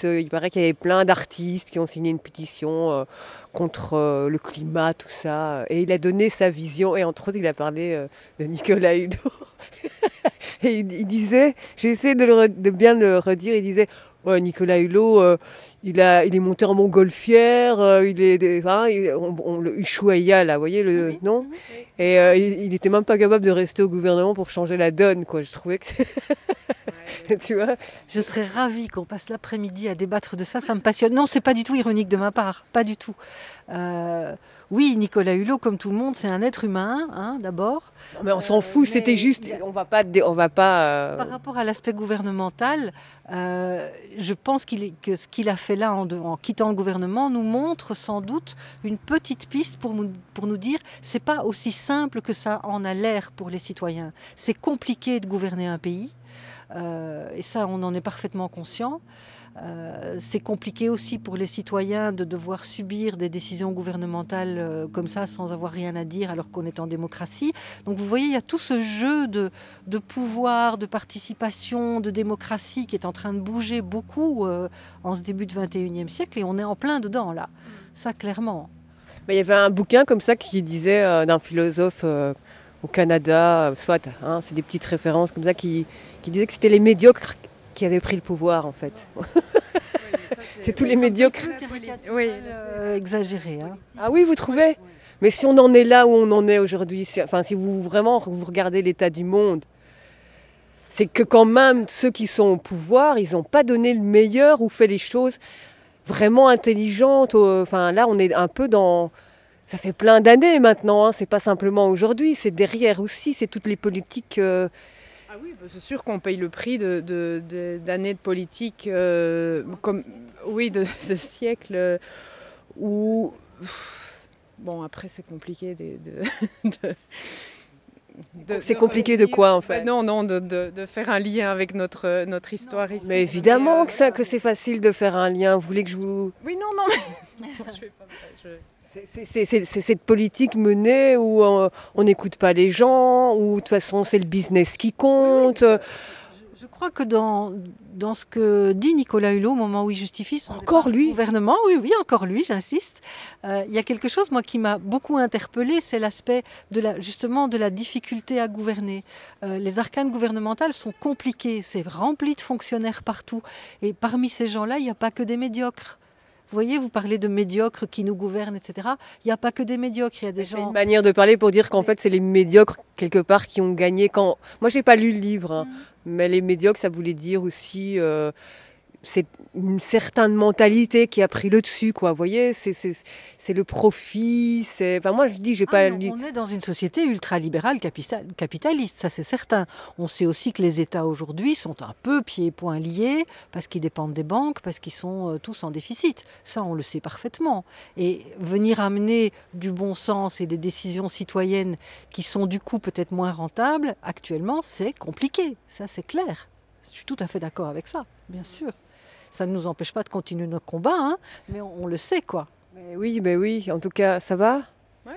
Il paraît qu'il y avait plein d'artistes qui ont signé une pétition contre le climat, tout ça. Et il a donné sa vision. Et entre autres, il a parlé de Nicolas Hulot. Et il disait, j'ai essayé de bien le redire, il disait... Ouais, Nicolas Hulot, il est monté en montgolfière, on le Ushuaïa, là, vous voyez, non ? Et il n'était même pas capable de rester au gouvernement pour changer la donne, quoi. Je trouvais que tu vois ? Je serais ravie qu'on passe l'après-midi à débattre de ça, ça me passionne. Non, c'est pas du tout ironique de ma part, pas du tout. Oui, Nicolas Hulot, comme tout le monde, c'est un être humain, hein, d'abord. Non, mais on s'en fout, c'était juste, on va pas. Par rapport à l'aspect gouvernemental, je pense que ce qu'il a fait là en quittant le gouvernement nous montre sans doute une petite piste pour nous dire c'est pas aussi simple que ça en a l'air pour les citoyens. C'est compliqué de gouverner un pays. Et ça, on en est parfaitement conscient. C'est compliqué aussi pour les citoyens de devoir subir des décisions gouvernementales comme ça sans avoir rien à dire alors qu'on est en démocratie. Donc vous voyez, il y a tout ce jeu de pouvoir, de participation, de démocratie qui est en train de bouger beaucoup en ce début du 21e siècle et on est en plein dedans là, ça clairement. Mais il y avait un bouquin comme ça qui disait d'un philosophe au Canada, soit, hein, c'est des petites références comme ça, qui disait que c'était les médiocres qui avaient pris le pouvoir en fait. C'est tous les médiocres. Oui, exagéré. Hein. Ah oui, vous trouvez ? Mais si on en est là où on en est aujourd'hui, enfin si vous vraiment vous regardez l'état du monde, c'est que quand même ceux qui sont au pouvoir, ils n'ont pas donné le meilleur ou fait les choses vraiment intelligentes. Enfin là, on est un peu dans... Ça fait plein d'années maintenant, hein, c'est pas simplement aujourd'hui, c'est derrière aussi, c'est toutes les politiques... Ah oui, bah c'est sûr qu'on paye le prix d'années de politique, comme, oui, de siècles où... Bon, après, c'est compliqué c'est compliqué de quoi, en fait? Non, de faire un lien avec notre histoire ici. Mais évidemment que c'est facile de faire un lien. Vous voulez que je vous... Oui, non, mais... je fais pas... C'est cette politique menée où on n'écoute pas les gens, où de toute façon c'est le business qui compte. Je crois que dans ce que dit Nicolas Hulot au moment où il justifie son gouvernement, oui, encore lui, j'insiste, il y a quelque chose moi qui m'a beaucoup interpellée, c'est l'aspect justement de la difficulté à gouverner. Les arcanes gouvernementales sont compliquées, c'est rempli de fonctionnaires partout, et parmi ces gens-là, il n'y a pas que des médiocres. Vous voyez, vous parlez de médiocres qui nous gouvernent, etc. Il n'y a pas que des médiocres, il y a des gens... C'est une manière de parler pour dire qu'en fait, c'est les médiocres, quelque part, qui ont gagné quand... Moi, je n'ai pas lu le livre, hein, mais les médiocres, ça voulait dire aussi... c'est une certaine mentalité qui a pris le dessus, quoi. Vous voyez, c'est le profit, c'est... Enfin, moi, je dis, j'ai pas lu... On est dans une société ultralibérale capitaliste, ça c'est certain. On sait aussi que les États aujourd'hui sont un peu pieds et poings liés parce qu'ils dépendent des banques, parce qu'ils sont tous en déficit. Ça, on le sait parfaitement. Et venir amener du bon sens et des décisions citoyennes qui sont du coup peut-être moins rentables, actuellement, c'est compliqué. Ça, c'est clair. Je suis tout à fait d'accord avec ça, bien sûr. Ça ne nous empêche pas de continuer notre combat, hein, mais on le sait, quoi. Mais oui, en tout cas, ça va ? Oui.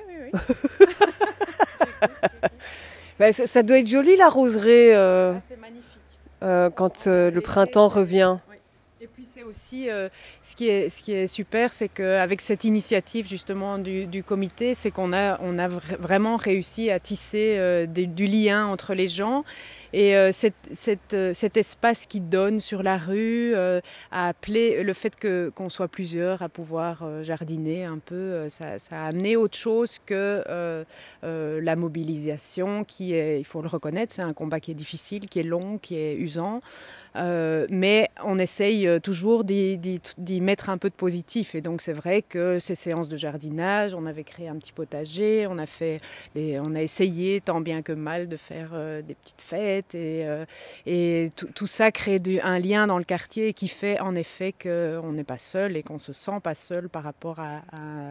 Ça doit être joli, la roseraie, c'est magnifique. quand le printemps revient. Oui. Et puis c'est aussi, ce qui est super, c'est qu'avec cette initiative justement du comité, c'est qu'on a vraiment réussi à tisser du lien entre les gens. Et cet espace qui donne sur la rue, a appelé le fait qu'on soit plusieurs à pouvoir jardiner un peu, ça a amené autre chose que la mobilisation qui est, il faut le reconnaître, c'est un combat qui est difficile, qui est long, qui est usant. Mais on essaye toujours d'y mettre un peu de positif. Et donc c'est vrai que ces séances de jardinage, on avait créé un petit potager, on a essayé tant bien que mal de faire des petites fêtes. Et tout ça crée un lien dans le quartier qui fait en effet qu'on n'est pas seul et qu'on ne se sent pas seul par rapport à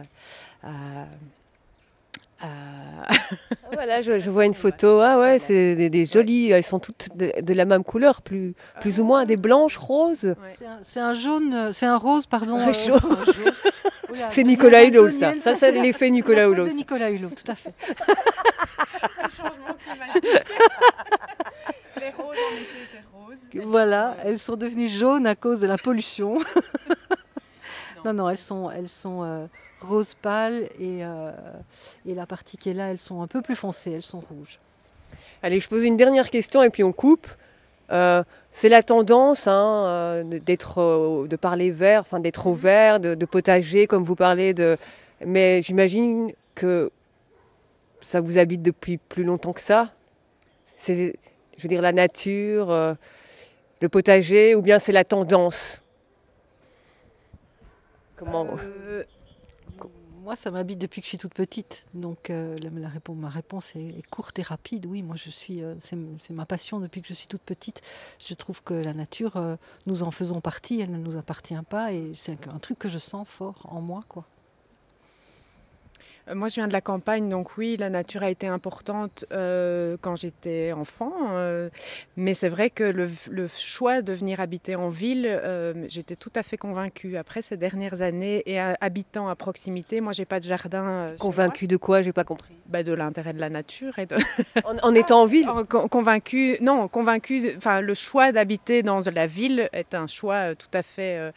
Voilà, je vois une photo. Ah ouais, c'est des jolies. Elles sont toutes de la même couleur, plus ou moins, des blanches, roses. Ouais. C'est un jaune, c'est un rose, pardon. Jaune. C'est Nicolas Hulot, ça. Ça, c'est l'effet Nicolas Hulot. C'est Nicolas Hulot, tout à fait. Le changement climatique. Les roses en été étaient roses. Voilà, elles sont devenues jaunes à cause de la pollution. Non, elles sont rose pâle et la partie qui est là, elles sont un peu plus foncées, elles sont rouges. Allez, je pose une dernière question et puis on coupe. C'est la tendance de parler vert, enfin d'être au vert, de potager comme vous parlez. Mais j'imagine que ça vous habite depuis plus longtemps que ça. C'est, je veux dire, la nature, le potager, ou bien c'est la tendance ? Comment Moi, ça m'habite depuis que je suis toute petite. Donc, ma réponse est courte et rapide. Oui, moi, c'est ma passion depuis que je suis toute petite. Je trouve que la nature, nous en faisons partie, elle ne nous appartient pas. Et c'est un truc que je sens fort en moi, quoi. Moi, je viens de la campagne, donc oui, la nature a été importante quand j'étais enfant. Mais c'est vrai que le choix de venir habiter en ville, j'étais tout à fait convaincue. Après ces dernières années, et habitant à proximité, moi, j'ai pas de jardin. Convaincue de quoi? J'ai pas compris. De l'intérêt de la nature. Et en étant en ville? Convaincue. Enfin, le choix d'habiter dans la ville est un choix tout à fait...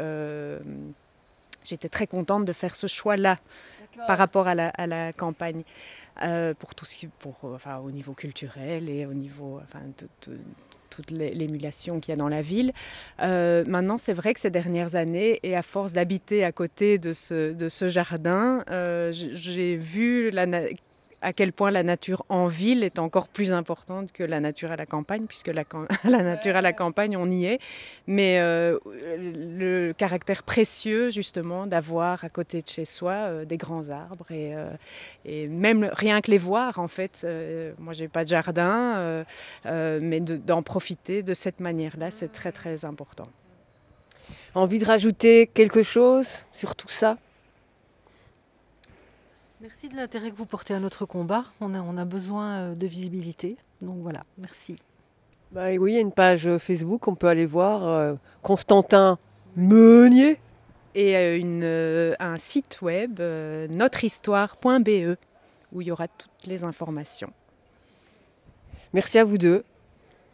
j'étais très contente de faire ce choix-là. Par rapport à la campagne, pour tout ce qui, au niveau culturel et au niveau, toute l'émulation qu'il y a dans la ville. Maintenant, c'est vrai que ces dernières années, et à force d'habiter à côté de ce jardin, j'ai vu à quel point la nature en ville est encore plus importante que la nature à la campagne, puisque la nature à la campagne, on y est. Mais le caractère précieux, justement, d'avoir à côté de chez soi des grands arbres et même rien que les voir, en fait. Moi, j'ai pas de jardin, mais d'en profiter de cette manière-là, c'est très, très important. Envie de rajouter quelque chose sur tout ça? Merci de l'intérêt que vous portez à notre combat. On a besoin de visibilité. Donc voilà, merci. Oui, il y a une page Facebook, on peut aller voir. Constantin Meunier. Et un site web, notrehistoire.be, où il y aura toutes les informations. Merci à vous deux.